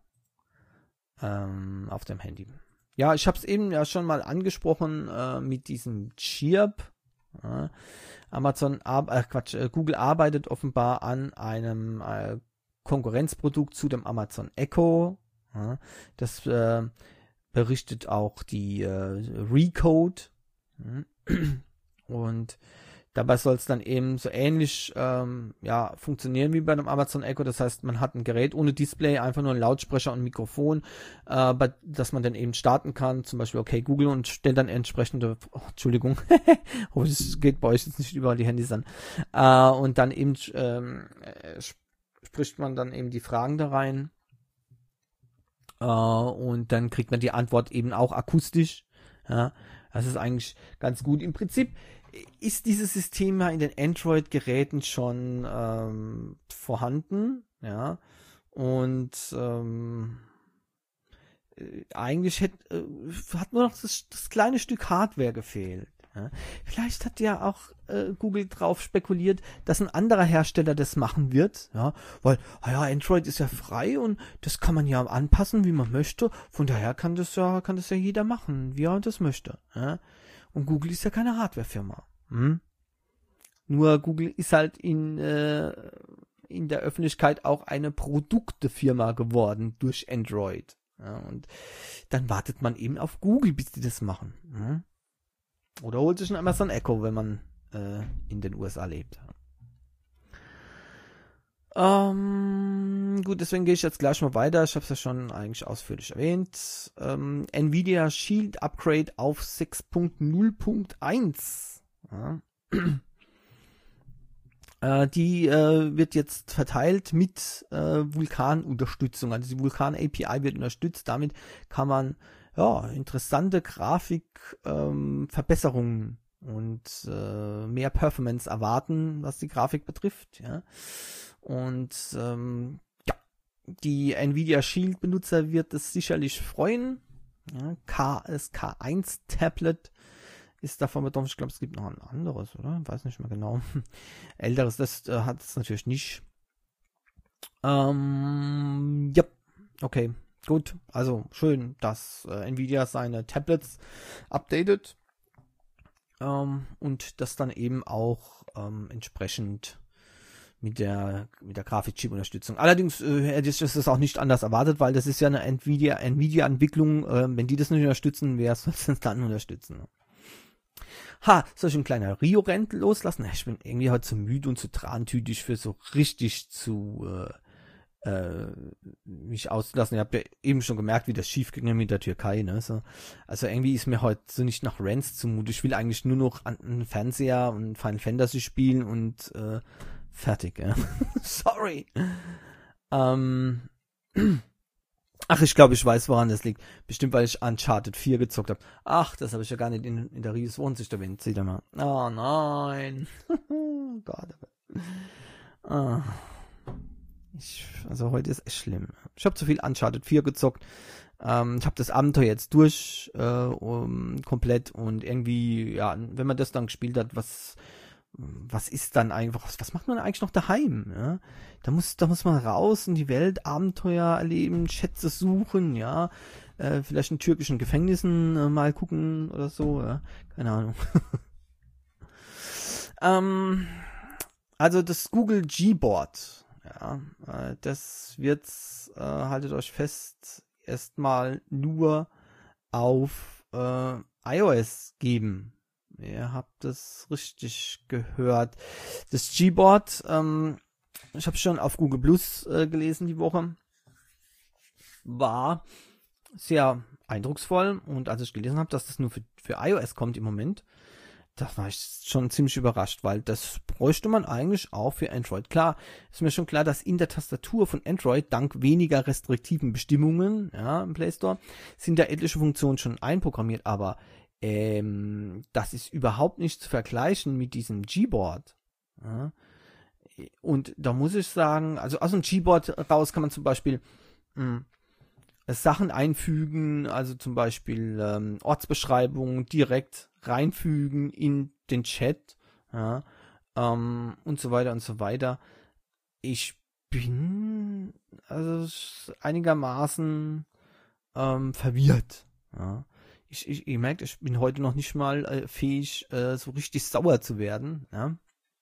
ähm, auf dem Handy. Ja, ich habe es eben ja schon mal angesprochen äh, mit diesem Chirp. Ja, Amazon, äh, Quatsch, äh, Google arbeitet offenbar an einem äh, Konkurrenzprodukt zu dem Amazon Echo. Ja, das äh, berichtet auch die äh, Recode. Und dabei soll es dann eben so ähnlich ähm, ja, funktionieren wie bei einem Amazon Echo. Das heißt, man hat ein Gerät ohne Display, einfach nur ein Lautsprecher und ein Mikrofon, äh, bei, dass man dann eben starten kann, zum Beispiel okay Google, und stellt dann entsprechende, oh, Entschuldigung, hoffe, es geht bei euch jetzt nicht überall die Handys an, äh, und dann eben ähm, spricht man dann eben die Fragen da rein, äh, und dann kriegt man die Antwort eben auch akustisch. Ja, das ist eigentlich ganz gut. Im Prinzip ist dieses System ja in den Android-Geräten schon ähm, vorhanden, ja, und ähm, eigentlich hätte, äh, hat nur noch das, das kleine Stück Hardware gefehlt. Ja. Vielleicht hat ja auch äh, Google drauf spekuliert, dass ein anderer Hersteller das machen wird, ja, weil, ja, Android ist ja frei und das kann man ja anpassen, wie man möchte. Von daher kann das ja, kann das ja jeder machen, wie er das möchte. Ja. Und Google ist ja keine Hardwarefirma. Hm? Nur Google ist halt in, äh, in der Öffentlichkeit auch eine Produktefirma geworden durch Android. Ja, und dann wartet man eben auf Google, bis die das machen. Ja. Oder holt sich ein Amazon Echo, wenn man äh, in den U S A lebt. Ähm, gut, deswegen gehe ich jetzt gleich mal weiter. Ich habe es ja schon eigentlich ausführlich erwähnt. Ähm, Nvidia Shield Upgrade auf sechs Punkt null Punkt eins. Ja. äh, die äh, wird jetzt verteilt mit äh, Vulkan-Unterstützung. Also die Vulkan-A P I wird unterstützt. Damit kann man ja interessante Grafik-Verbesserungen ähm, und äh, mehr Performance erwarten, was die Grafik betrifft. Ja. Und ähm, ja, die Nvidia Shield Benutzer wird es sicherlich freuen. Ja, K, das K eins Tablet ist davon betroffen. Ich glaube, es gibt noch ein anderes, oder? Ich weiß nicht mehr genau. Älteres, das äh, hat es natürlich nicht. Ähm, ja, okay, gut. Also schön, dass äh, Nvidia seine Tablets updatet ähm, und das dann eben auch ähm, entsprechend mit der mit der Grafikchip-Unterstützung. Allerdings äh, hätte ich das auch nicht anders erwartet, weil das ist ja eine Nvidia Nvidia-Entwicklung. Äh, wenn die das nicht unterstützen, wer soll es dann unterstützen? Ha, soll ich einen kleinen Rio-Rent loslassen? Ich bin irgendwie heute zu müde und zu trantütig für so richtig zu äh, äh, mich auszulassen. Ihr habt ja eben schon gemerkt, wie das schief ging mit der Türkei. Ne? So, also irgendwie ist mir heute so nicht nach Rants zumute. Ich will eigentlich nur noch an einen Fernseher und Final Fantasy spielen und äh, fertig, ja. Sorry. Ähm. Ach, ich glaube, ich weiß, woran das liegt. Bestimmt, weil ich Uncharted vier gezockt habe. Ach, das habe ich ja gar nicht in, in der Rios Wohnsicht erwähnt. Seht ihr mal. Oh nein. Gott. Ah. Ich, also heute ist echt schlimm. Ich habe zu viel Uncharted vier gezockt. Ähm, ich habe das Abenteuer jetzt durch äh, um, komplett und irgendwie, ja, wenn man das dann gespielt hat, was was ist dann einfach, was, was macht man eigentlich noch daheim, ja? Da muss, da muss man raus in die Welt, Abenteuer erleben, Schätze suchen, ja, äh, vielleicht in türkischen Gefängnissen äh, mal gucken oder so, ja? Keine Ahnung. ähm, also das Google Gboard, ja, äh, das wird's, äh, haltet euch fest, erstmal nur auf äh, iOS geben. Ihr habt das richtig gehört. Das Gboard, ähm, ich habe schon auf Google Plus äh, gelesen die Woche, war sehr eindrucksvoll. Und als ich gelesen habe, dass das nur für, für iOS kommt im Moment, da war ich schon ziemlich überrascht, weil das bräuchte man eigentlich auch für Android. Klar, ist mir schon klar, dass in der Tastatur von Android dank weniger restriktiven Bestimmungen, ja, im Play Store, sind da etliche Funktionen schon einprogrammiert, aber Ähm, das ist überhaupt nicht zu vergleichen mit diesem Gboard. Ja. Und da muss ich sagen, also aus dem Gboard raus kann man zum Beispiel mh, Sachen einfügen, also zum Beispiel ähm, Ortsbeschreibungen direkt reinfügen in den Chat, ja, ähm, und so weiter und so weiter. Ich bin also einigermaßen ähm, verwirrt, ja. Ich, ich, ihr merkt, ich bin heute noch nicht mal äh, fähig, äh, so richtig sauer zu werden. Ja?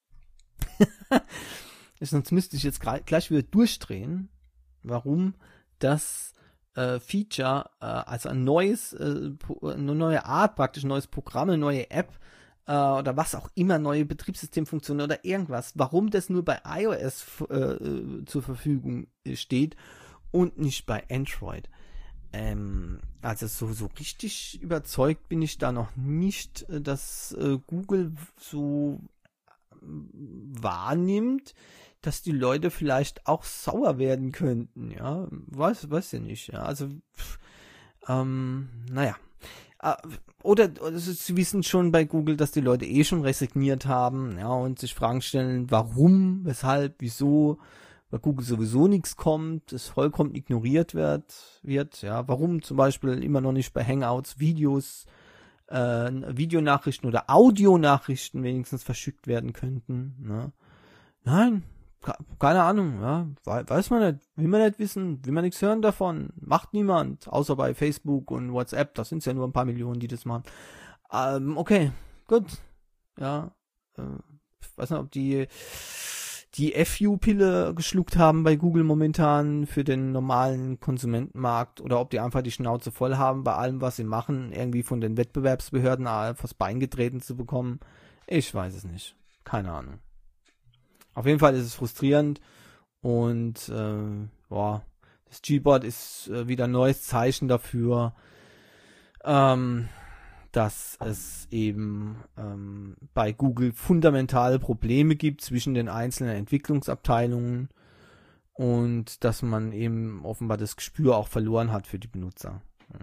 Sonst müsste ich jetzt gleich wieder durchdrehen, warum das äh, Feature, äh, also ein neues, äh, eine neue Art, praktisch ein neues Programm, eine neue App äh, oder was auch immer, neue Betriebssystemfunktionen oder irgendwas, warum das nur bei iOS äh, zur Verfügung steht und nicht bei Android. Ähm, also so, so richtig überzeugt bin ich da noch nicht, dass äh, Google so äh, wahrnimmt, dass die Leute vielleicht auch sauer werden könnten, ja, weiß, weiß ja nicht, ja, also, pff, ähm, naja, äh, oder, oder sie wissen schon bei Google, dass die Leute eh schon resigniert haben, ja, und sich Fragen stellen, warum, weshalb, wieso, bei Google sowieso nichts kommt, es vollkommen ignoriert wird, wird, ja, warum zum Beispiel immer noch nicht bei Hangouts Videos, äh, Videonachrichten oder Audionachrichten wenigstens verschickt werden könnten, ne? Nein, keine Ahnung, ja, weiß man nicht, will man nicht wissen, will man nichts hören davon, macht niemand, außer bei Facebook und WhatsApp, das sind ja nur ein paar Millionen, die das machen. Ähm, okay, gut, ja, äh, ich weiß nicht, ob die die F U-Pille geschluckt haben bei Google momentan für den normalen Konsumentenmarkt oder ob die einfach die Schnauze voll haben, bei allem, was sie machen, irgendwie von den Wettbewerbsbehörden vors Bein getreten zu bekommen. Ich weiß es nicht. Keine Ahnung. Auf jeden Fall ist es frustrierend und äh, boah, das Gboard ist äh, wieder ein neues Zeichen dafür, ähm, dass es eben ähm, bei Google fundamentale Probleme gibt zwischen den einzelnen Entwicklungsabteilungen und dass man eben offenbar das Gespür auch verloren hat für die Benutzer.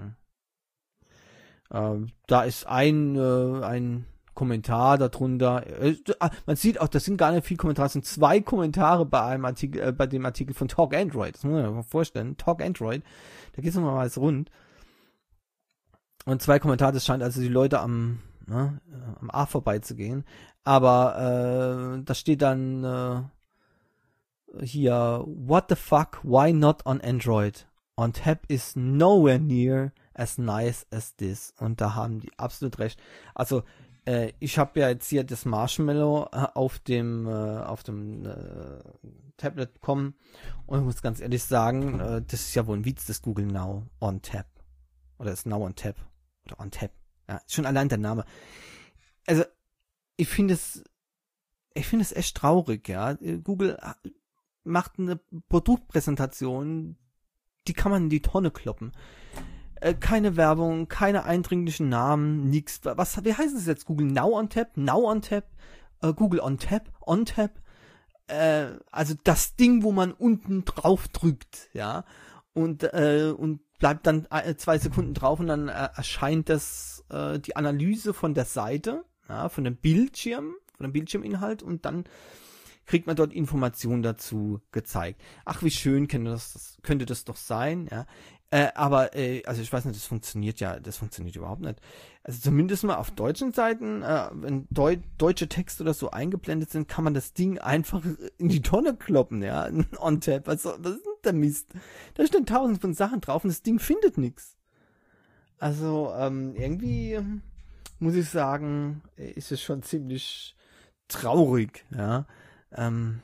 Ja. Äh, da ist ein, äh, ein Kommentar darunter. Äh, man sieht auch, das sind gar nicht viele Kommentare, es sind zwei Kommentare bei einem Artikel, äh, bei dem Artikel von Talk Android. Das muss man sich mal vorstellen. Talk Android, da geht es nochmal was rund. Und zwei Kommentare, das scheint also die Leute am, ne, am A vorbeizugehen. Aber äh, da steht dann äh, hier, what the fuck, why not on Android? On Tab is nowhere near as nice as this. Und da haben die absolut recht. Also äh, ich habe ja jetzt hier das Marshmallow äh, auf dem äh, auf dem äh, Tablet bekommen und ich muss ganz ehrlich sagen, äh, das ist ja wohl ein Witz, das Google Now on Tab. Oder das Now on Tab. Oder on Tap. Ja, schon allein der Name. Also, ich finde es, ich finde es echt traurig, ja. Google macht eine Produktpräsentation, die kann man in die Tonne kloppen. Äh, keine Werbung, keine eindringlichen Namen, nix. Was, wie heißt es jetzt? Google Now on Tap? Now on Tap? Äh, Google on Tap? On Tap? Äh, also das Ding, wo man unten drauf drückt, ja. Und, äh, und bleibt dann zwei Sekunden drauf und dann äh, erscheint das äh, die Analyse von der Seite, ja, von dem Bildschirm, von dem Bildschirminhalt und dann kriegt man dort Informationen dazu gezeigt. Ach, wie schön könnte das, das könnte das doch sein, ja. Äh, aber, äh, also ich weiß nicht, das funktioniert ja, das funktioniert überhaupt nicht. Also zumindest mal auf deutschen Seiten, äh, wenn Deu- deutsche Texte oder so eingeblendet sind, kann man das Ding einfach in die Tonne kloppen, ja, on Tap. Was, was ist denn der Mist? Da stehen tausend von Sachen drauf und das Ding findet nichts. Also, ähm, irgendwie, muss ich sagen, ist es schon ziemlich traurig, ja. Ähm,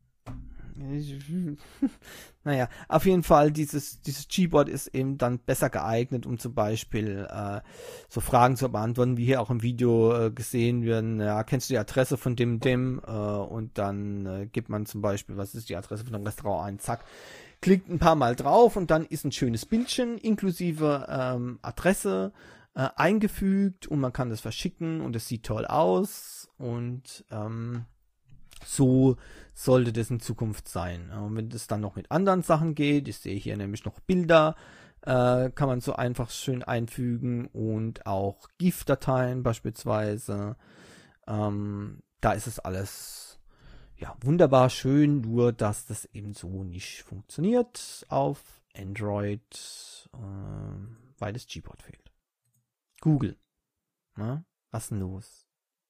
naja, auf jeden Fall, dieses, dieses Gboard ist eben dann besser geeignet, um zum Beispiel äh, so Fragen zu beantworten, wie hier auch im Video äh, gesehen werden. Ja, kennst du die Adresse von dem, dem? Äh, und dann äh, gibt man zum Beispiel, was ist die Adresse von dem Restaurant ein? Zack, klickt ein paar Mal drauf und dann ist ein schönes Bildchen inklusive ähm, Adresse äh, eingefügt und man kann das verschicken und es sieht toll aus und ähm, so sollte das in Zukunft sein. Und wenn das dann noch mit anderen Sachen geht, ich sehe hier nämlich noch Bilder, äh, kann man so einfach schön einfügen und auch GIF-Dateien beispielsweise. Ähm, da ist es alles ja wunderbar schön, nur dass das eben so nicht funktioniert auf Android, äh, weil das Gboard fehlt. Google. Na, was ist denn los?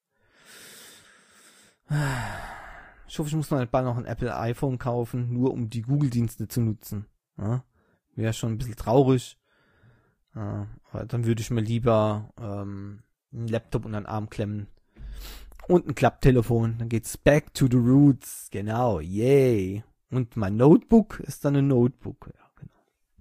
Ich hoffe, ich muss noch bald noch ein Apple iPhone kaufen, nur um die Google-Dienste zu nutzen. Ja, wäre schon ein bisschen traurig. Ja, aber dann würde ich mir lieber ähm, einen Laptop unter den Arm klemmen. Und ein Klapptelefon. Dann geht's back to the roots. Genau, yay. Und mein Notebook ist dann ein Notebook. Ja, genau.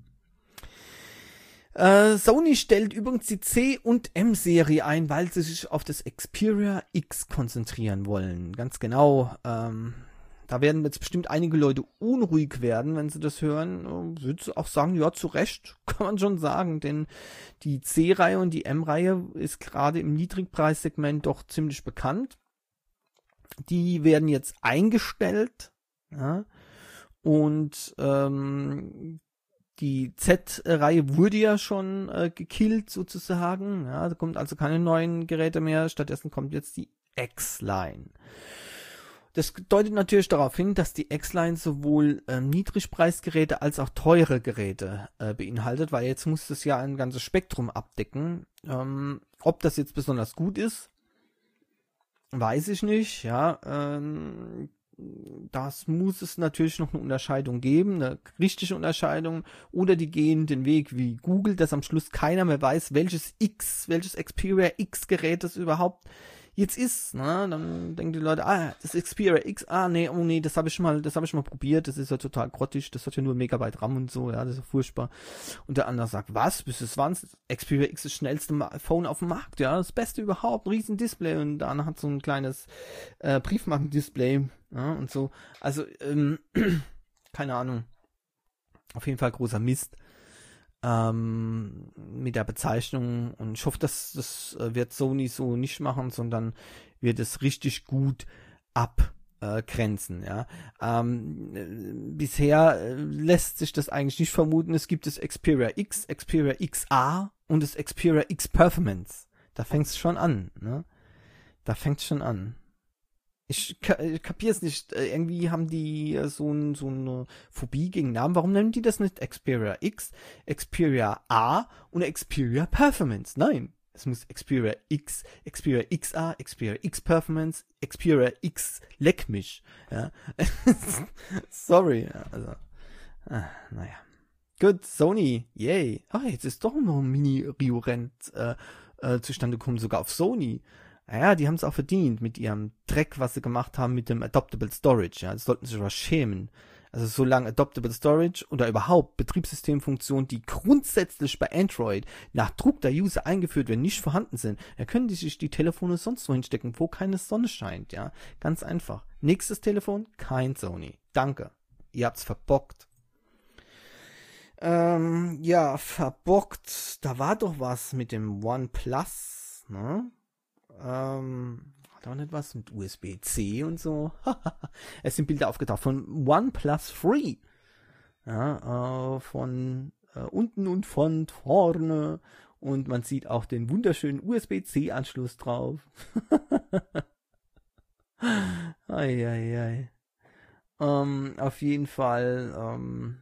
Äh, Sony stellt übrigens die C- und M-Serie ein, weil sie sich auf das Xperia X konzentrieren wollen. Ganz genau. Ähm, da werden jetzt bestimmt einige Leute unruhig werden, wenn sie das hören. Ich würde auch sagen, ja, zu Recht, kann man schon sagen. Denn die C-Reihe und die M-Reihe ist gerade im Niedrigpreissegment doch ziemlich bekannt. Die werden jetzt eingestellt. Ja, und ähm, die Z-Reihe wurde ja schon äh, gekillt sozusagen. Ja, da kommt also keine neuen Geräte mehr. Stattdessen kommt jetzt die X-Line. Das deutet natürlich darauf hin, dass die X-Line sowohl ähm, Niedrigpreisgeräte als auch teure Geräte äh, beinhaltet, weil jetzt muss das ja ein ganzes Spektrum abdecken. Ähm, ob das jetzt besonders gut ist, weiß ich nicht. Ja, ähm, das muss es natürlich noch eine Unterscheidung geben, eine richtige Unterscheidung, oder die gehen den Weg wie Google, dass am Schluss keiner mehr weiß, welches X, welches Xperia X Gerät es überhaupt jetzt ist, ne, dann denken die Leute, ah, das Xperia X, ah, nee, oh nee, das habe ich schon mal, das habe ich schon mal probiert, das ist ja total grottig, das hat ja nur Megabyte RAM und so, ja, das ist ja furchtbar. Und der andere sagt, was, bis es wann? Xperia X ist das schnellste Phone auf dem Markt, ja, das Beste überhaupt, ein riesen Display und der andere hat so ein kleines äh, Briefmarkendisplay, ja, und so. Also, ähm, keine Ahnung. Auf jeden Fall großer Mist. Ähm, mit der Bezeichnung, und ich hoffe, dass das äh, wird Sony so nicht machen, sondern wird es richtig gut abgrenzen, ja. Ähm, äh, bisher äh, lässt sich das eigentlich nicht vermuten. Es gibt das Xperia X, Xperia X A und das Xperia X Performance. Da fängt es schon an, ne? Da fängt es schon an. Ich kapiere es nicht. Irgendwie haben die so, ein, so eine Phobie gegen Namen. Warum nennen die das nicht Xperia X, Xperia A und Xperia Performance? Nein, es muss Xperia X, Xperia X A, Xperia X Performance, Xperia X Leck mich. Ja. Sorry. Also, ah, naja. Gut, Sony, yay. Ach, jetzt ist doch noch ein Mini-Rio-Rent äh, äh, zustande gekommen, sogar auf Sony. Naja, die haben es auch verdient mit ihrem Dreck, was sie gemacht haben mit dem Adoptable Storage. Ja, das sollten sie sich aber schämen. Also solange Adoptable Storage oder überhaupt Betriebssystemfunktionen, die grundsätzlich bei Android nach Druck der User eingeführt werden, nicht vorhanden sind, dann können die sich die Telefone sonst wo hinstecken, wo keine Sonne scheint. Ja, ganz einfach. Nächstes Telefon, kein Sony. Danke. Ihr habt's verbockt. Ähm, ja, verbockt. Da war doch was mit dem OnePlus, ne? Ähm, hat auch nicht was mit U S B C und so. Es sind Bilder aufgetaucht von OnePlus Three. Ja, äh, von äh, unten und von vorne. Und man sieht auch den wunderschönen U S B C Anschluss drauf. Eieiei. Ähm, auf jeden Fall, ähm,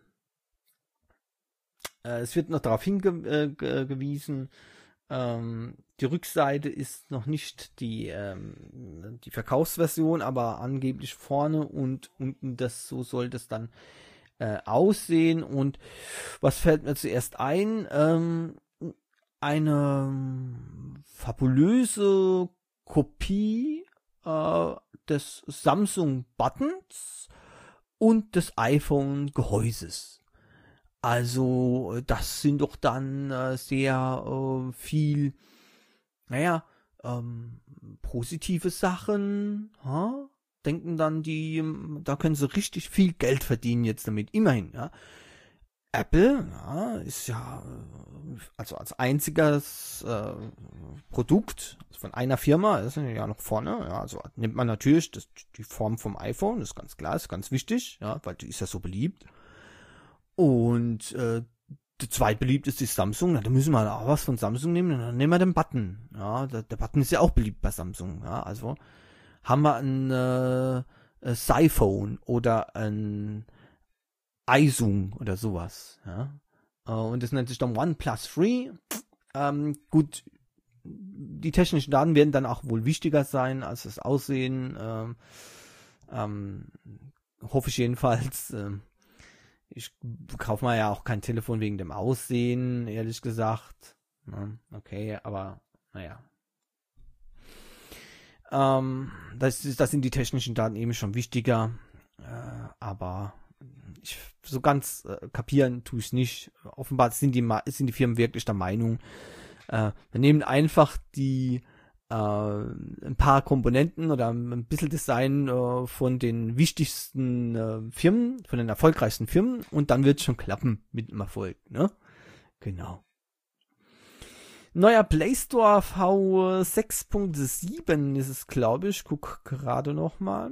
äh, es wird noch darauf hingewiesen, ähm, die Rückseite ist noch nicht die, ähm, die Verkaufsversion, aber angeblich vorne und unten, das so soll das dann äh, aussehen. Und was fällt mir zuerst ein? Ähm, eine fabulöse Kopie äh, des Samsung Buttons und des iPhone Gehäuses. Also das sind doch dann äh, sehr äh, viel, naja, ähm, positive Sachen. Ha? Denken dann die, da können sie richtig viel Geld verdienen jetzt damit. Immerhin, ja. Apple, ja, ist ja, also als einziges äh, Produkt von einer Firma, ist ja noch vorne, ja, also nimmt man natürlich das, die Form vom iPhone, ist ganz klar, ist ganz wichtig, ja, weil die ist ja so beliebt. Und äh, der zweitbeliebt ist die Samsung, na, da müssen wir auch was von Samsung nehmen, dann nehmen wir den Button, ja, der, der Button ist ja auch beliebt bei Samsung, ja, also haben wir ein äh, Siphone oder ein iZoom oder sowas, ja. Und das nennt sich dann OnePlus Three. Ähm, gut, die technischen Daten werden dann auch wohl wichtiger sein als das Aussehen. Ähm, ähm, hoffe ich jedenfalls. Ähm, ich kaufe mir ja auch kein Telefon wegen dem Aussehen, ehrlich gesagt. Ja, okay, aber naja. Ähm, das, ist, das sind die technischen Daten eben schon wichtiger. Äh, aber ich, so ganz äh, kapieren tue ich nicht. Offenbar sind die, sind die Firmen wirklich der Meinung, äh, wir nehmen einfach die äh, ein paar Komponenten oder ein bisschen Design äh, von den wichtigsten äh, Firmen, von den erfolgreichsten Firmen, und dann wird es schon klappen mit dem Erfolg, ne? Genau. Neuer Play Store V sechs Punkt sieben ist es, glaube ich. Guck gerade noch mal.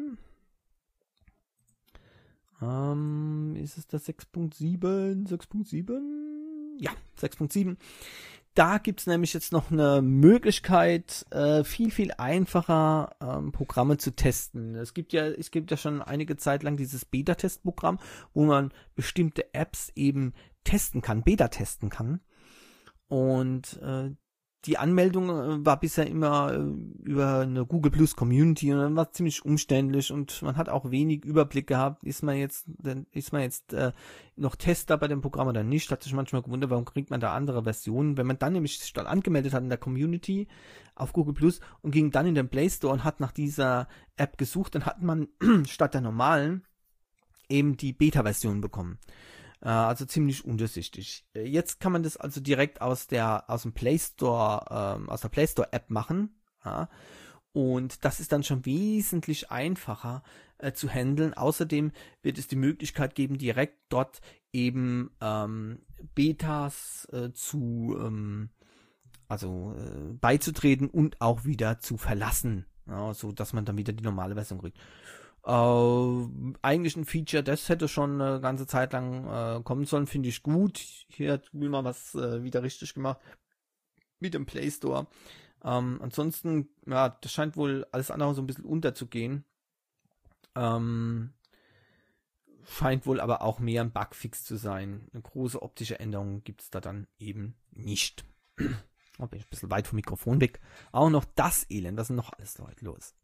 Ähm, ist es das sechs Punkt sieben? sechs Punkt sieben? Ja, sechs Punkt sieben. Da gibt's nämlich jetzt noch eine Möglichkeit, äh, viel, viel einfacher ähm, Programme zu testen. Es gibt ja, es gibt ja schon einige Zeit lang dieses Beta-Testprogramm, wo man bestimmte Apps eben testen kann, Beta testen kann. Und äh, die Anmeldung äh, war bisher immer äh, über eine Google Plus Community und dann war es ziemlich umständlich und man hat auch wenig Überblick gehabt, ist man jetzt, denn ist man jetzt äh, noch Tester bei dem Programm oder nicht, hat sich manchmal gewundert, warum kriegt man da andere Versionen. Wenn man dann nämlich sich dann angemeldet hat in der Community auf Google Plus und ging dann in den Play Store und hat nach dieser App gesucht, dann hat man statt der normalen eben die Beta-Version bekommen. Also ziemlich undurchsichtig. Jetzt kann man das also direkt aus der aus dem Play Store, ähm, aus der Play Store App machen. Ja, und das ist dann schon wesentlich einfacher äh, zu handeln. Außerdem wird es die Möglichkeit geben, direkt dort eben ähm, Betas äh, zu ähm, also äh, beizutreten und auch wieder zu verlassen, ja, so dass man dann wieder die normale Version kriegt. Uh, eigentlich ein Feature, das hätte schon eine ganze Zeit lang uh, kommen sollen, finde ich gut. Hier hat Google mal was uh, wieder richtig gemacht mit dem Play Store. Um, ansonsten, ja, das scheint wohl alles andere so ein bisschen unterzugehen. Um, scheint wohl aber auch mehr ein Bugfix zu sein. Eine große optische Änderung gibt es da dann eben nicht. Oh, bin ich ein bisschen weit vom Mikrofon weg. Auch noch das Elend, was ist denn noch alles da heute los?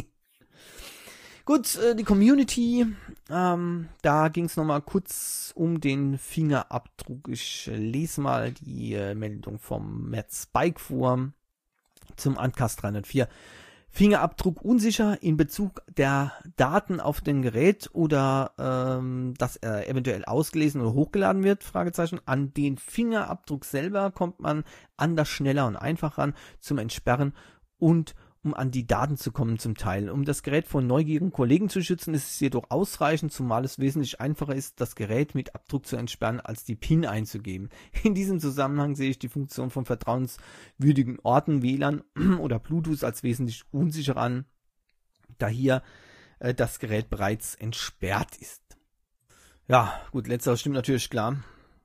Gut, äh, die Community, ähm, da ging es nochmal kurz um den Fingerabdruck. Ich äh, lese mal die äh, Meldung vom Matt Spikefur zum Uncast dreihundertvier. Fingerabdruck unsicher in Bezug der Daten auf dem Gerät oder ähm, dass er eventuell ausgelesen oder hochgeladen wird, Fragezeichen. An den Fingerabdruck selber kommt man anders schneller und einfacher ran zum Entsperren und um an die Daten zu kommen zum Teil. Um das Gerät vor neugierigen Kollegen zu schützen, ist es jedoch ausreichend, zumal es wesentlich einfacher ist, das Gerät mit Abdruck zu entsperren, als die PIN einzugeben. In diesem Zusammenhang sehe ich die Funktion von vertrauenswürdigen Orten, W L A N oder Bluetooth als wesentlich unsicherer an, da hier äh, das Gerät bereits entsperrt ist. Ja, gut, letzteres stimmt natürlich, klar.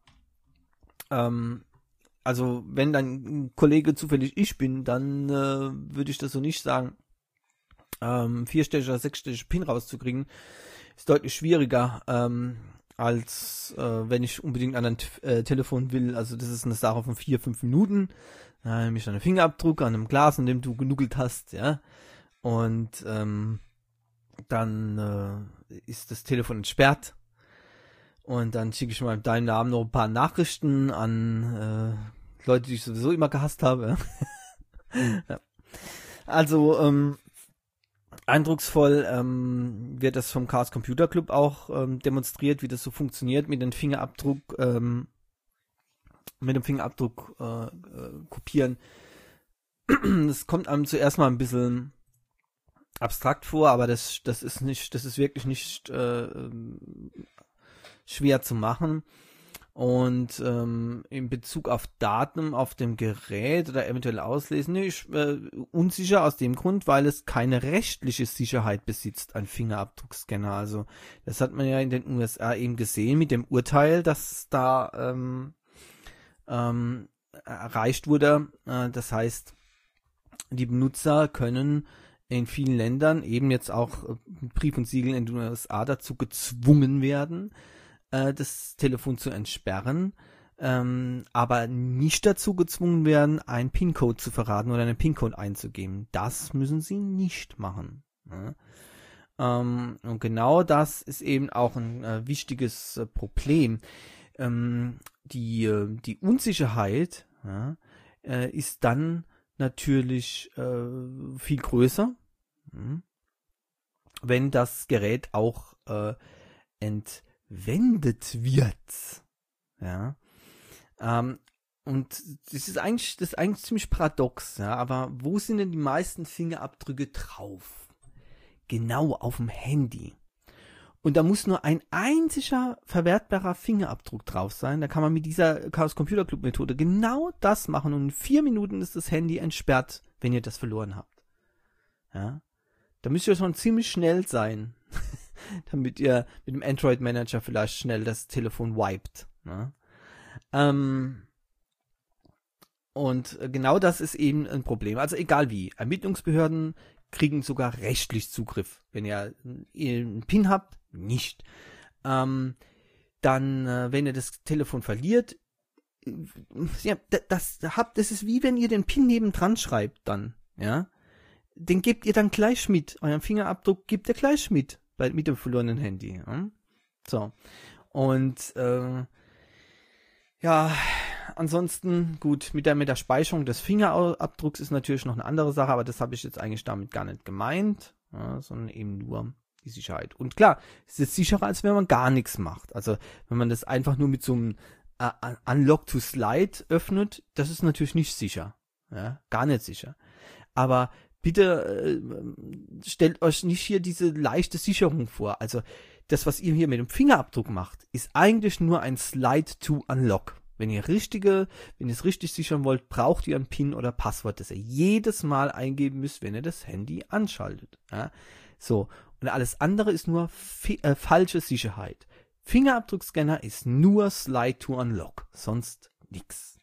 Ähm, Also wenn dein Kollege zufällig ich bin, dann äh, würde ich das so nicht sagen. Ähm, vierstellige oder sechsstellige PIN rauszukriegen, ist deutlich schwieriger, ähm, als äh, wenn ich unbedingt an ein T- äh, Telefon will. Also das ist eine Sache von vier, fünf Minuten. Da nehme ich einen Fingerabdruck an einem Glas, in dem du genuggelt hast, ja. Und ähm, dann äh, ist das Telefon entsperrt. Und dann schicke ich mal mit deinem Namen noch ein paar Nachrichten an äh, Leute, die ich sowieso immer gehasst habe. Ja. Also, ähm, eindrucksvoll ähm, wird das vom Chaos Computer Club auch ähm, demonstriert, wie das so funktioniert mit dem Fingerabdruck, ähm, mit dem Fingerabdruck äh, äh, kopieren. Das kommt einem zuerst mal ein bisschen abstrakt vor, aber das, das ist nicht, das ist wirklich nicht äh, schwer zu machen. Und ähm, in Bezug auf Daten auf dem Gerät oder eventuell auslesen, nee, ich, äh, unsicher aus dem Grund, weil es keine rechtliche Sicherheit besitzt, ein Fingerabdruckscanner. Also das hat man ja in den U S A eben gesehen mit dem Urteil, dass da ähm, ähm, erreicht wurde. Äh, das heißt, die Benutzer können in vielen Ländern, eben jetzt auch äh, Brief und Siegel in den U S A, dazu gezwungen werden, das Telefon zu entsperren, ähm, aber nicht dazu gezwungen werden, einen PIN-Code zu verraten oder einen PIN-Code einzugeben. Das müssen sie nicht machen. Ne? Ähm, und genau das ist eben auch ein äh, wichtiges äh, Problem. Ähm, die, äh, die Unsicherheit ja, äh, ist dann natürlich äh, viel größer, hm, wenn das Gerät auch äh, ent wendet wird, ja, ähm, und das ist eigentlich, das ist eigentlich ziemlich paradox, ja, aber wo sind denn die meisten Fingerabdrücke drauf? Genau auf dem Handy. Und da muss nur ein einziger verwertbarer Fingerabdruck drauf sein, da kann man mit dieser Chaos Computer Club Methode genau das machen und in vier Minuten ist das Handy entsperrt, wenn ihr das verloren habt. Ja, da müsst ihr schon ziemlich schnell sein, damit ihr mit dem Android Manager vielleicht schnell das Telefon wiped. Ne? Ähm, und genau das ist eben ein Problem. Also egal wie, Ermittlungsbehörden kriegen sogar rechtlich Zugriff. Wenn ihr einen PIN habt, nicht. Ähm, dann, äh, wenn ihr das Telefon verliert, ja, das, das, das ist wie wenn ihr den PIN nebendran schreibt dann, ja. Den gebt ihr dann gleich mit. Euren Fingerabdruck gebt ihr gleich mit, bei, mit dem verlorenen Handy. Ja? So. Und, äh, ja, ansonsten, gut, mit der, mit der Speicherung des Fingerabdrucks ist natürlich noch eine andere Sache, aber das habe ich jetzt eigentlich damit gar nicht gemeint, ja, sondern eben nur die Sicherheit. Und klar, es ist sicherer, als wenn man gar nichts macht. Also, wenn man das einfach nur mit so einem uh, Unlock to Slide öffnet, das ist natürlich nicht sicher. Ja, gar nicht sicher. Aber bitte äh, stellt euch nicht hier diese leichte Sicherung vor. Also, das, was ihr hier mit dem Fingerabdruck macht, ist eigentlich nur ein Slide to Unlock. Wenn ihr richtige, wenn ihr es richtig sichern wollt, braucht ihr ein PIN oder Passwort, das ihr jedes Mal eingeben müsst, wenn ihr das Handy anschaltet. Ja? So. Und alles andere ist nur äh, falsche Sicherheit. Fingerabdruckscanner ist nur Slide to Unlock. Sonst nix.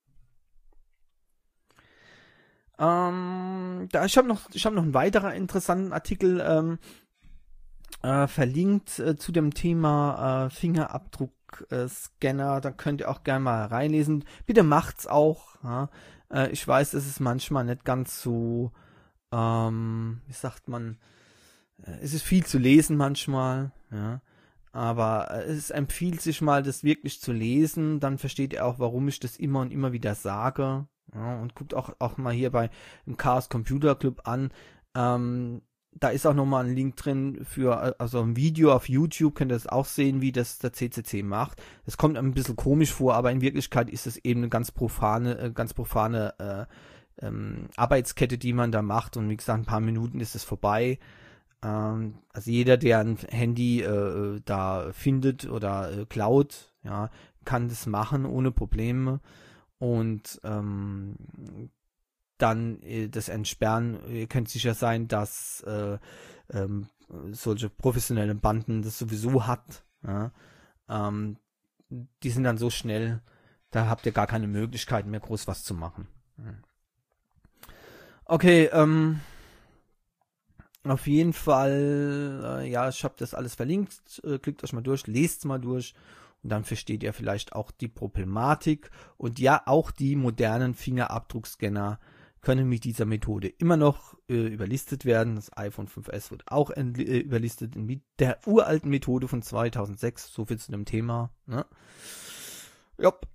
Ähm, da, ich habe noch, ich habe noch einen weiteren interessanten Artikel, ähm, Äh, verlinkt äh, zu dem Thema äh, Fingerabdruckscanner. Äh, da könnt ihr auch gerne mal reinlesen. Bitte macht's auch. Ja? Äh, ich weiß, es ist manchmal nicht ganz so, ähm, wie sagt man, äh, es ist viel zu lesen manchmal. Ja? Aber äh, es empfiehlt sich mal, das wirklich zu lesen. Dann versteht ihr auch, warum ich das immer und immer wieder sage. Ja? Und guckt auch, auch mal hier bei dem Chaos Computer Club an. Ähm, Da ist auch nochmal ein Link drin für, also ein Video auf YouTube, könnt ihr das auch sehen, wie das der C C C macht. Es kommt ein bisschen komisch vor, aber in Wirklichkeit ist es eben eine ganz profane, ganz profane äh, ähm, Arbeitskette, die man da macht. Und wie gesagt, ein paar Minuten ist es vorbei. Ähm, also jeder, der ein Handy äh, da findet oder äh, klaut, ja, kann das machen ohne Probleme. Und ähm, dann äh, das Entsperren, ihr könnt sicher sein, dass äh, ähm, solche professionellen Banden das sowieso hat. Ja? Ähm, die sind dann so schnell, da habt ihr gar keine Möglichkeit mehr, groß was zu machen. Okay, ähm, auf jeden Fall, äh, ja, ich habe das alles verlinkt, äh, klickt euch mal durch, lest mal durch und dann versteht ihr vielleicht auch die Problematik und ja, auch die modernen Fingerabdruckscanner können mit dieser Methode immer noch äh, überlistet werden. Das iPhone fünf S wird auch äh, überlistet mit der uralten Methode von zweitausendsechs. So viel zu dem Thema. Ne? Jop.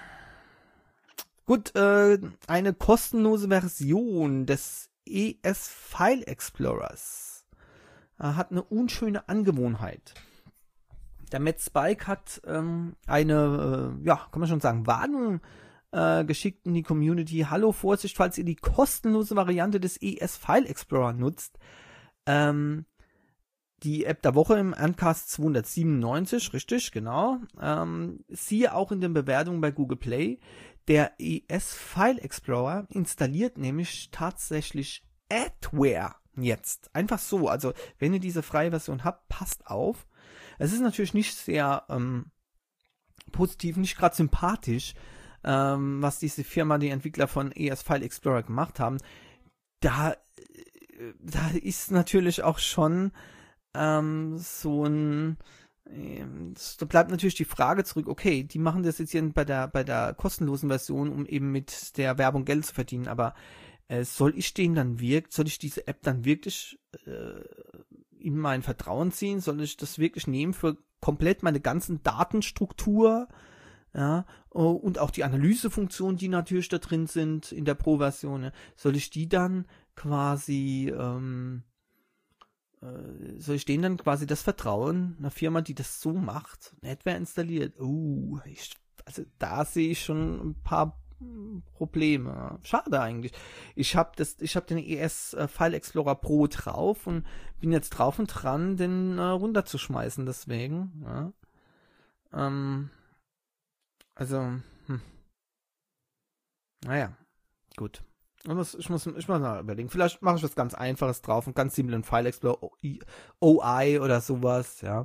Gut, äh, eine kostenlose Version des E S File Explorers äh, hat eine unschöne Angewohnheit. Der Matt Spike hat ähm, eine, äh, ja, kann man schon sagen, Warnung Äh, geschickt in die Community. Hallo, Vorsicht, falls ihr die kostenlose Variante des E S File Explorer nutzt. Ähm, die App der Woche im Ancast zweihundertsiebenundneunzig, richtig, genau. Ähm, siehe auch in den Bewertungen bei Google Play. Der E S File Explorer installiert nämlich tatsächlich Adware jetzt. Einfach so. Also, wenn ihr diese freie Version habt, passt auf. Es ist natürlich nicht sehr ähm, positiv, nicht gerade sympathisch, Ähm, was diese Firma, die Entwickler von E S File Explorer gemacht haben, da, da ist natürlich auch schon ähm, so ein, ähm, da bleibt natürlich die Frage zurück, okay, die machen das jetzt hier bei der, bei der kostenlosen Version, um eben mit der Werbung Geld zu verdienen, aber äh, soll ich den dann wirkt, soll ich diese App dann wirklich äh, in mein Vertrauen ziehen, soll ich das wirklich nehmen für komplett meine ganzen Datenstruktur? Ja, und auch die Analysefunktionen, die natürlich da drin sind in der Pro-Version, ne? Soll ich die dann quasi, ähm, äh, soll ich denen dann quasi das Vertrauen, einer Firma, die das so macht, Adware installiert? Uh, ich, also da sehe ich schon ein paar Probleme. Schade eigentlich. Ich habe das, ich habe den E S File Explorer Pro drauf und bin jetzt drauf und dran, den äh, runterzuschmeißen. Deswegen. Ja. Ähm, Also, hm. Naja, gut. Ich muss, ich muss, ich muss mal überlegen. Vielleicht mache ich was ganz Einfaches drauf, einen ganz simplen File Explorer, O I oder sowas, ja.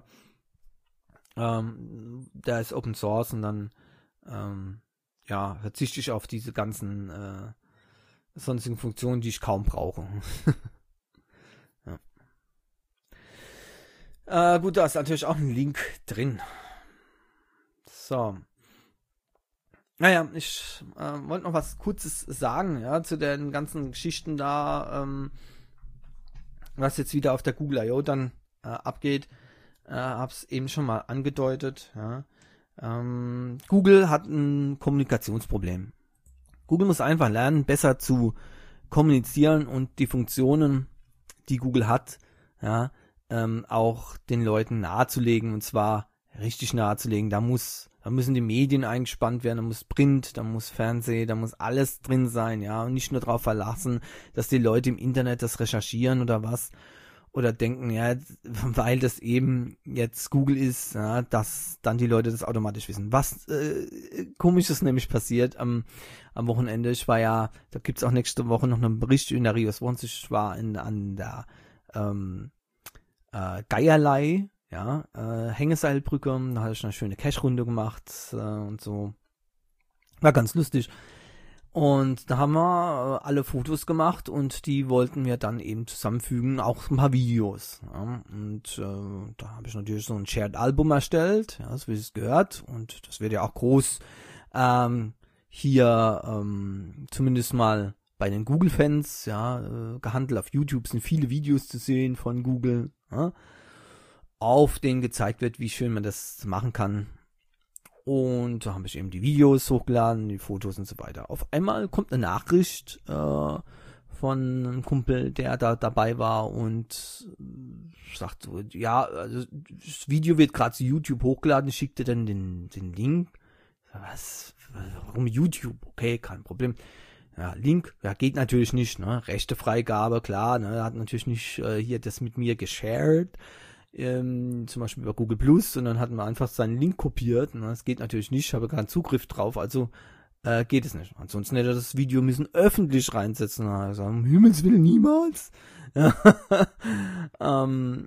Ähm, der ist Open Source und dann, ähm, ja, verzichte ich auf diese ganzen äh, sonstigen Funktionen, die ich kaum brauche. Ja. Äh, gut, da ist natürlich auch ein Link drin. So. Naja, ich äh, wollte noch was Kurzes sagen, ja, zu den ganzen Geschichten da, ähm, was jetzt wieder auf der Google I O dann äh, abgeht. Äh, hab's eben schon mal angedeutet, ja. Ähm, Google hat ein Kommunikationsproblem. Google muss einfach lernen, besser zu kommunizieren und die Funktionen, die Google hat, ja, ähm, auch den Leuten nahezulegen, und zwar richtig nahezulegen. Da muss, da müssen die Medien eingespannt werden, da muss Print, da muss Fernsehen, da muss alles drin sein, ja, und nicht nur darauf verlassen, dass die Leute im Internet das recherchieren oder was, oder denken, ja, weil das eben jetzt Google ist, ja, dass dann die Leute das automatisch wissen. Was äh, Komisches nämlich passiert am, am Wochenende. Ich war ja, da gibt's auch nächste Woche noch einen Bericht in der Rios Wons. Ich war in, an der ähm, äh, Geierlei, ja, äh, Hängeseilbrücke, da hatte ich eine schöne Cash-Runde gemacht äh, und so. War ganz lustig. Und da haben wir äh, alle Fotos gemacht und die wollten wir dann eben zusammenfügen, auch ein paar Videos. Ja. Und äh, da habe ich natürlich so ein Shared Album erstellt, ja, so wie es gehört. Und das wird ja auch groß ähm, hier ähm, zumindest mal bei den Google-Fans ja, äh, gehandelt. Auf YouTube sind viele Videos zu sehen von Google, ja, auf denen gezeigt wird, wie schön man das machen kann. Und da habe ich eben die Videos hochgeladen, die Fotos und so weiter. Auf einmal kommt eine Nachricht äh, von einem Kumpel, der da dabei war und sagt so, ja, also das Video wird gerade zu YouTube hochgeladen, ich schickte dann den, den Link. Was? Warum YouTube? Okay, kein Problem. Ja, Link, ja, geht natürlich nicht, ne? Rechte Freigabe, klar, ne? Er hat natürlich nicht äh, hier das mit mir geshared. Ähm, zum Beispiel über Google Plus, und dann hat man einfach seinen Link kopiert, und das geht natürlich nicht, ich habe keinen Zugriff drauf, also äh, geht es nicht. Ansonsten hätte er das Video müssen öffentlich reinsetzen, also um Himmels Willen niemals. ähm,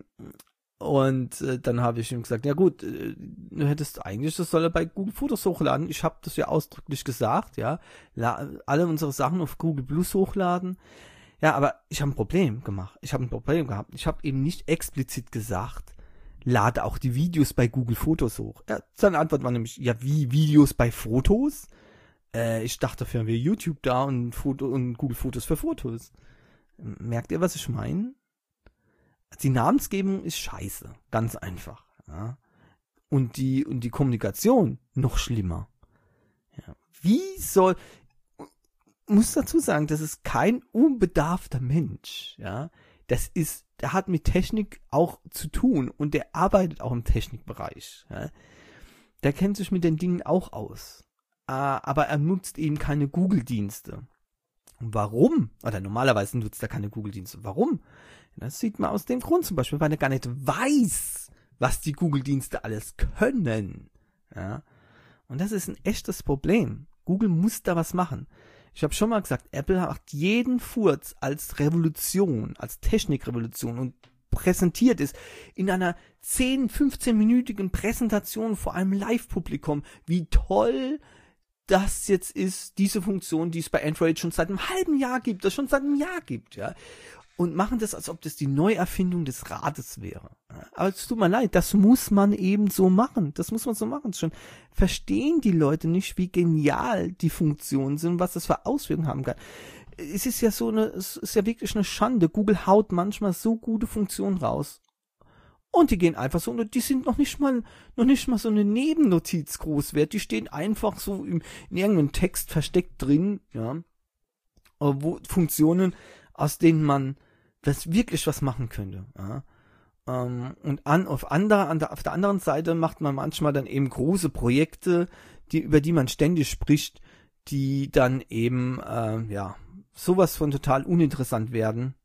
und äh, dann habe ich ihm gesagt, ja gut, äh, du hättest eigentlich, das soll er bei Google Fotos hochladen, ich habe das ja ausdrücklich gesagt, ja, La- alle unsere Sachen auf Google Plus hochladen. Ja, aber ich habe ein Problem gemacht. Ich habe ein Problem gehabt. Ich habe eben nicht explizit gesagt, lade auch die Videos bei Google Fotos hoch. Ja, seine Antwort war nämlich, ja, wie Videos bei Fotos? Äh, ich dachte, dafür wäre YouTube da und, Foto und Google Fotos für Fotos. Merkt ihr, was ich meine? Die Namensgebung ist scheiße. Ganz einfach. Ja. Und die, und die Kommunikation noch schlimmer. Ja. Wie soll... muss dazu sagen, das ist kein unbedarfter Mensch, ja. Das ist, der hat mit Technik auch zu tun und der arbeitet auch im Technikbereich, ja. Der kennt sich mit den Dingen auch aus. Äh, aber er nutzt eben keine Google-Dienste. Und warum? Oder normalerweise nutzt er keine Google-Dienste. Warum? Das sieht man aus dem Grund zum Beispiel, weil er gar nicht weiß, was die Google-Dienste alles können, ja. Und das ist ein echtes Problem. Google muss da was machen. Ich habe schon mal gesagt, Apple macht jeden Furz als Revolution, als Technikrevolution und präsentiert es in einer zehn-, fünfzehn-minütigen Präsentation vor einem Live-Publikum, wie toll das jetzt ist, diese Funktion, die es bei Android schon seit einem halben Jahr gibt, das schon seit einem Jahr gibt, ja. Und machen das, als ob das die Neuerfindung des Rades wäre. Aber es tut mir leid, das muss man eben so machen. Das muss man so machen. Schon verstehen die Leute nicht, wie genial die Funktionen sind, was das für Auswirkungen haben kann. Es ist ja so eine, es ist ja wirklich eine Schande. Google haut manchmal so gute Funktionen raus. Und die gehen einfach so, und die sind noch nicht mal, noch nicht mal so eine Nebennotiz groß wert. Die stehen einfach so in, in irgendeinem Text versteckt drin, ja. Wo Funktionen, aus denen man das wirklich was machen könnte, ja. Ähm, und an, auf, andere, an der, auf der anderen Seite macht man manchmal dann eben große Projekte, die, über die man ständig spricht, die dann eben, äh, ja, sowas von total uninteressant werden.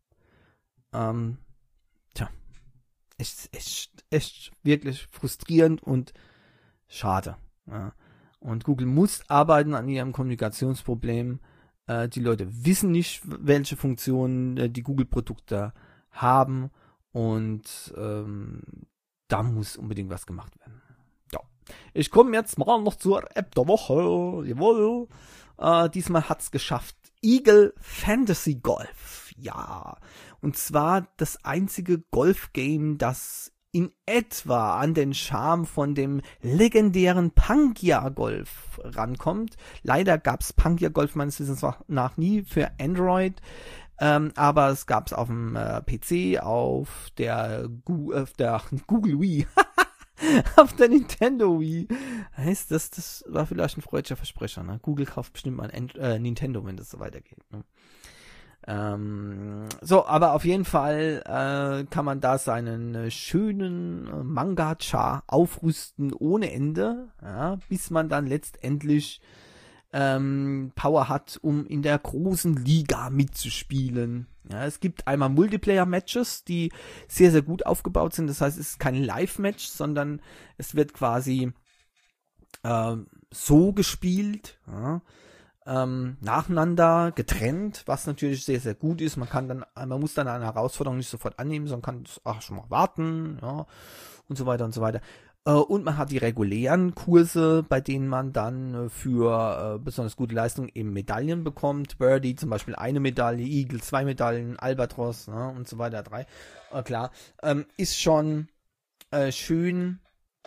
Ähm, tja, echt, echt, echt wirklich frustrierend und schade, ja. Und Google muss arbeiten an ihrem Kommunikationsproblem. Die Leute wissen nicht, welche Funktionen die Google-Produkte haben, und ähm, da muss unbedingt was gemacht werden. Ja. Ich komme jetzt mal noch zur App der Woche. Jawohl. Äh, diesmal hat's geschafft. Eagle Fantasy Golf. Ja. Und zwar das einzige Golf-Game, das in etwa an den Charme von dem legendären Pangia Golf rankommt. Leider gab es Pangia Golf meines Wissens nach nie für Android, ähm, aber es gab es auf dem äh, P C, auf der, Gu- auf der Google Wii, auf der Nintendo Wii. Heißt das, das war vielleicht ein freudscher Versprecher. Ne? Google kauft bestimmt mal ein äh, Nintendo, wenn das so weitergeht. Ne? Ähm, so, aber auf jeden Fall äh, kann man da seinen äh, schönen äh, Manga-Char aufrüsten ohne Ende, ja, bis man dann letztendlich ähm, Power hat, um in der großen Liga mitzuspielen. Ja, es gibt einmal Multiplayer-Matches, die sehr, sehr gut aufgebaut sind. Das heißt, es ist kein Live-Match, sondern es wird quasi äh, so gespielt, ja, Ähm, nacheinander, getrennt, was natürlich sehr, sehr gut ist. Man kann dann, man muss dann eine Herausforderung nicht sofort annehmen, sondern kann ach, schon mal warten, ja, und so weiter und so weiter. Äh, und man hat die regulären Kurse, bei denen man dann äh, für äh, besonders gute Leistung eben Medaillen bekommt. Birdie zum Beispiel eine Medaille, Eagle zwei Medaillen, Albatros, ne, und so weiter, drei. Äh, klar, ähm, ist schon äh, schön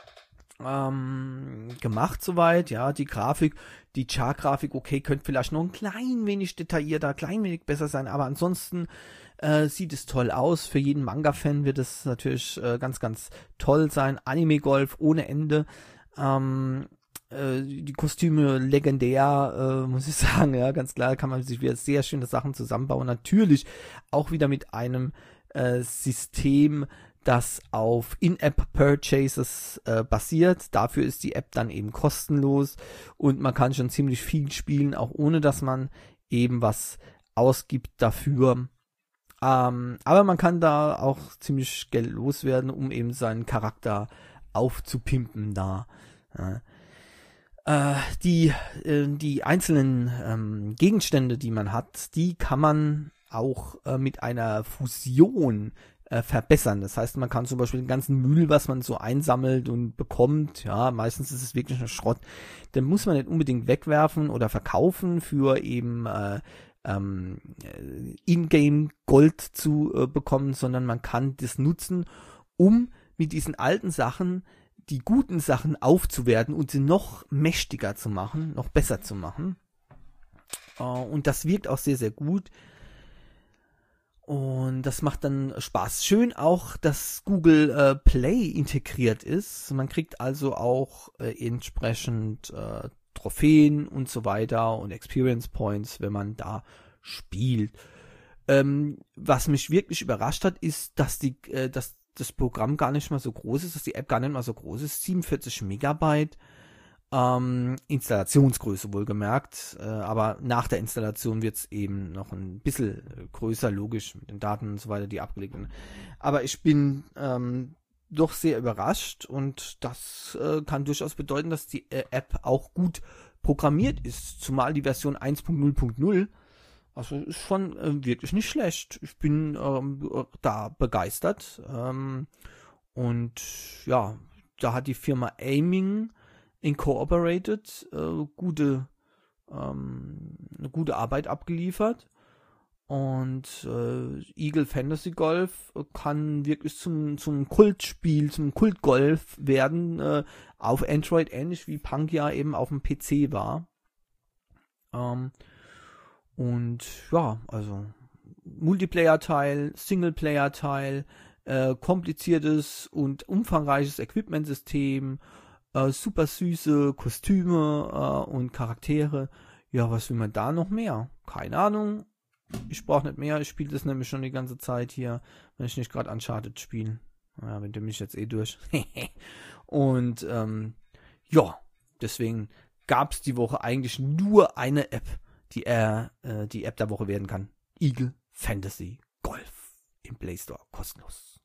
Ähm, gemacht soweit, ja, die Grafik, die Char-Grafik, okay, könnte vielleicht noch ein klein wenig detaillierter, ein klein wenig besser sein, aber ansonsten äh, sieht es toll aus. Für jeden Manga-Fan wird es natürlich äh, ganz, ganz toll sein. Anime-Golf ohne Ende. Ähm, äh, die Kostüme legendär, äh, muss ich sagen, ja, ganz klar, kann man sich wieder sehr schöne Sachen zusammenbauen. Natürlich auch wieder mit einem äh, System, das auf In-App-Purchases äh, basiert. Dafür ist die App dann eben kostenlos und man kann schon ziemlich viel spielen, auch ohne dass man eben was ausgibt dafür. Ähm, aber man kann da auch ziemlich Geld loswerden, um eben seinen Charakter aufzupimpen da. Ja. Äh, die, äh, die einzelnen ähm, Gegenstände, die man hat, die kann man auch äh, mit einer Fusion verbessern. Das heißt, man kann zum Beispiel den ganzen Müll, was man so einsammelt und bekommt, ja, meistens ist es wirklich ein Schrott, den muss man nicht unbedingt wegwerfen oder verkaufen für eben äh, ähm, Ingame Gold zu äh, bekommen, sondern man kann das nutzen, um mit diesen alten Sachen die guten Sachen aufzuwerten und sie noch mächtiger zu machen, noch besser zu machen. Äh, und das wirkt auch sehr, sehr gut. Und das macht dann Spaß. Schön auch, dass Google äh, Play integriert ist. Man kriegt also auch äh, entsprechend äh, Trophäen und so weiter und Experience Points, wenn man da spielt. Ähm, was mich wirklich überrascht hat, ist, dass die, äh, dass das Programm gar nicht mal so groß ist, dass die App gar nicht mal so groß ist. siebenundvierzig Megabyte. Ähm, Installationsgröße wohlgemerkt, äh, aber nach der Installation wird es eben noch ein bisschen größer, logisch, mit den Daten und so weiter, die abgelegt werden. Aber ich bin ähm, doch sehr überrascht und das äh, kann durchaus bedeuten, dass die äh, App auch gut programmiert ist, zumal die Version eins Punkt null Punkt null, also ist schon äh, wirklich nicht schlecht. Ich bin ähm, da begeistert ähm, und ja, da hat die Firma Aiming Incorporated äh, gute ähm, eine gute Arbeit abgeliefert und äh, Eagle Fantasy Golf kann wirklich zum zum Kultspiel, zum Kultgolf werden, äh, auf Android, ähnlich wie Pangia eben auf dem P C war. Ähm, und ja, also Multiplayer-Teil, Singleplayer-Teil, äh, kompliziertes und umfangreiches Equipment-System, Äh, super süße Kostüme äh, und Charaktere. Ja, was will man da noch mehr? Keine Ahnung. Ich brauche nicht mehr. Ich spiele das nämlich schon die ganze Zeit hier, wenn ich nicht gerade Uncharted spiele. Ja, wenn du mich jetzt eh durch. Und ähm, ja, deswegen gab es die Woche eigentlich nur eine App, die äh, die App der Woche werden kann. Eagle Fantasy Golf im Play Store kostenlos.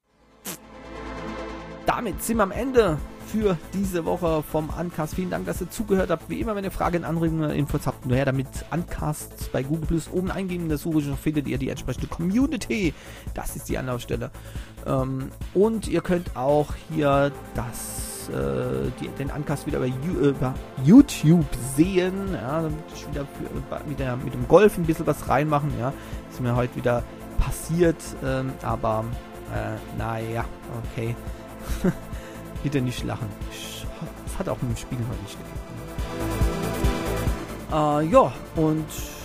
Damit sind wir am Ende für diese Woche vom Uncast. Vielen Dank, dass ihr zugehört habt. Wie immer, wenn ihr Fragen, Anregungen oder Infos habt, nur her damit. Uncast bei Google Plus oben eingeben. In der Suche findet ihr die entsprechende Community. Das ist die Anlaufstelle. Ähm, und ihr könnt auch hier das, äh, die, den Uncast wieder bei, äh, bei YouTube sehen. Ja, damit ich wieder für, mit, der, mit dem Golf ein bisschen was reinmachen. Ja, ist mir heute wieder passiert. Ähm, aber, äh, naja, okay. Bitte nicht lachen. Es hat auch mit dem Spiel heute nicht geklappt. Äh, ja, und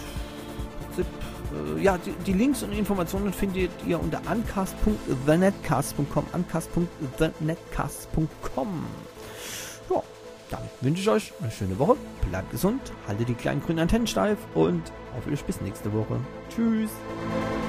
äh, ja, die, die Links und Informationen findet ihr unter uncast punkt the netcast punkt com. uncast punkt the netcast punkt com. Ja, damit wünsche ich euch eine schöne Woche. Bleibt gesund, haltet die kleinen grünen Antennen steif und auf euch bis nächste Woche. Tschüss.